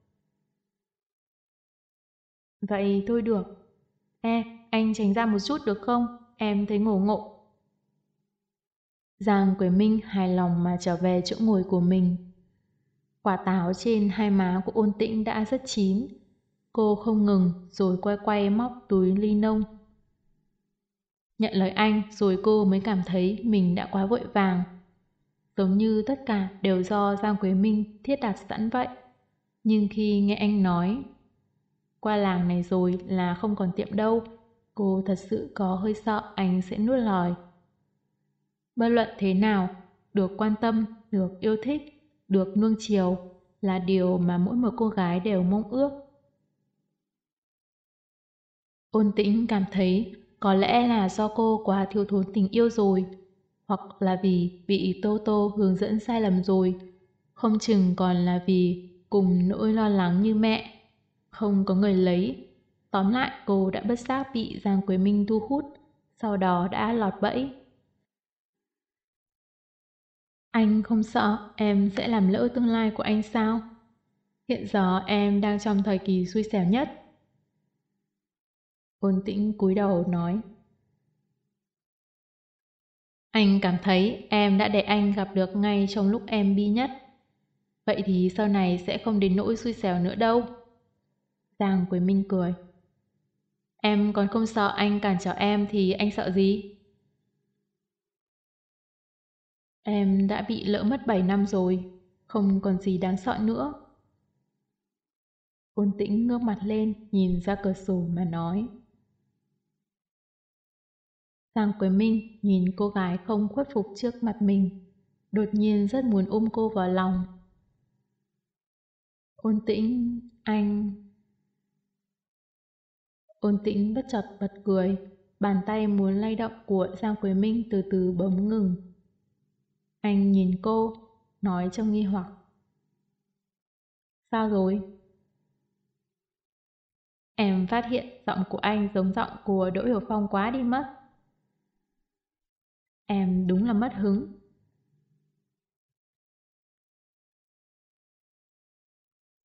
Vậy thôi được. Ê, anh tránh ra một chút được không? Em thấy ngổ ngộ. Giang Quế Minh hài lòng mà trở về chỗ ngồi của mình. Quả táo trên hai má của Ôn Tĩnh đã rất chín. Cô không ngừng rồi quay quay móc túi ly nông. Nhận lời anh rồi cô mới cảm thấy mình đã quá vội vàng. Giống như tất cả đều do Giang Quế Minh thiết đặt sẵn vậy. Nhưng khi nghe anh nói qua làng này rồi là không còn tiệm đâu, cô thật sự có hơi sợ anh sẽ nuốt lời. Bất luận thế nào, được quan tâm, được yêu thích, được nuông chiều là điều mà mỗi một cô gái đều mong ước. Ôn Tĩnh cảm thấy có lẽ là do cô quá thiếu thốn tình yêu rồi, hoặc là vì bị Tô Tô hướng dẫn sai lầm rồi, không chừng còn là vì cùng nỗi lo lắng như mẹ, không có người lấy. Tóm lại cô đã bất giác bị Giang Quế Minh thu hút, sau đó đã lọt bẫy. Anh không sợ em sẽ làm lỡ tương lai của anh sao? Hiện giờ em đang trong thời kỳ xui xẻo nhất. Ôn Tĩnh cúi đầu nói. Anh cảm thấy em đã để anh gặp được ngay trong lúc em bi nhất. Vậy thì sau này sẽ không đến nỗi xui xẻo nữa đâu. Giang Quế Minh cười. Em còn không sợ anh cản trở em thì anh sợ gì? Em đã bị lỡ mất 7 năm rồi, không còn gì đáng sợ nữa. Ôn Tĩnh ngước mặt lên, nhìn ra cửa sổ mà nói. Giang Quế Minh nhìn cô gái không khuất phục trước mặt mình, đột nhiên rất muốn ôm cô vào lòng. Ôn Tĩnh, anh... Ôn Tĩnh bất chợt bật cười, bàn tay muốn lay động của Giang Quế Minh từ từ bấm ngừng. Anh nhìn cô, nói trong nghi hoặc. Sao rồi? Em phát hiện giọng của anh giống giọng của Đỗ Hiểu Phong quá đi mất. Em đúng là mất hứng.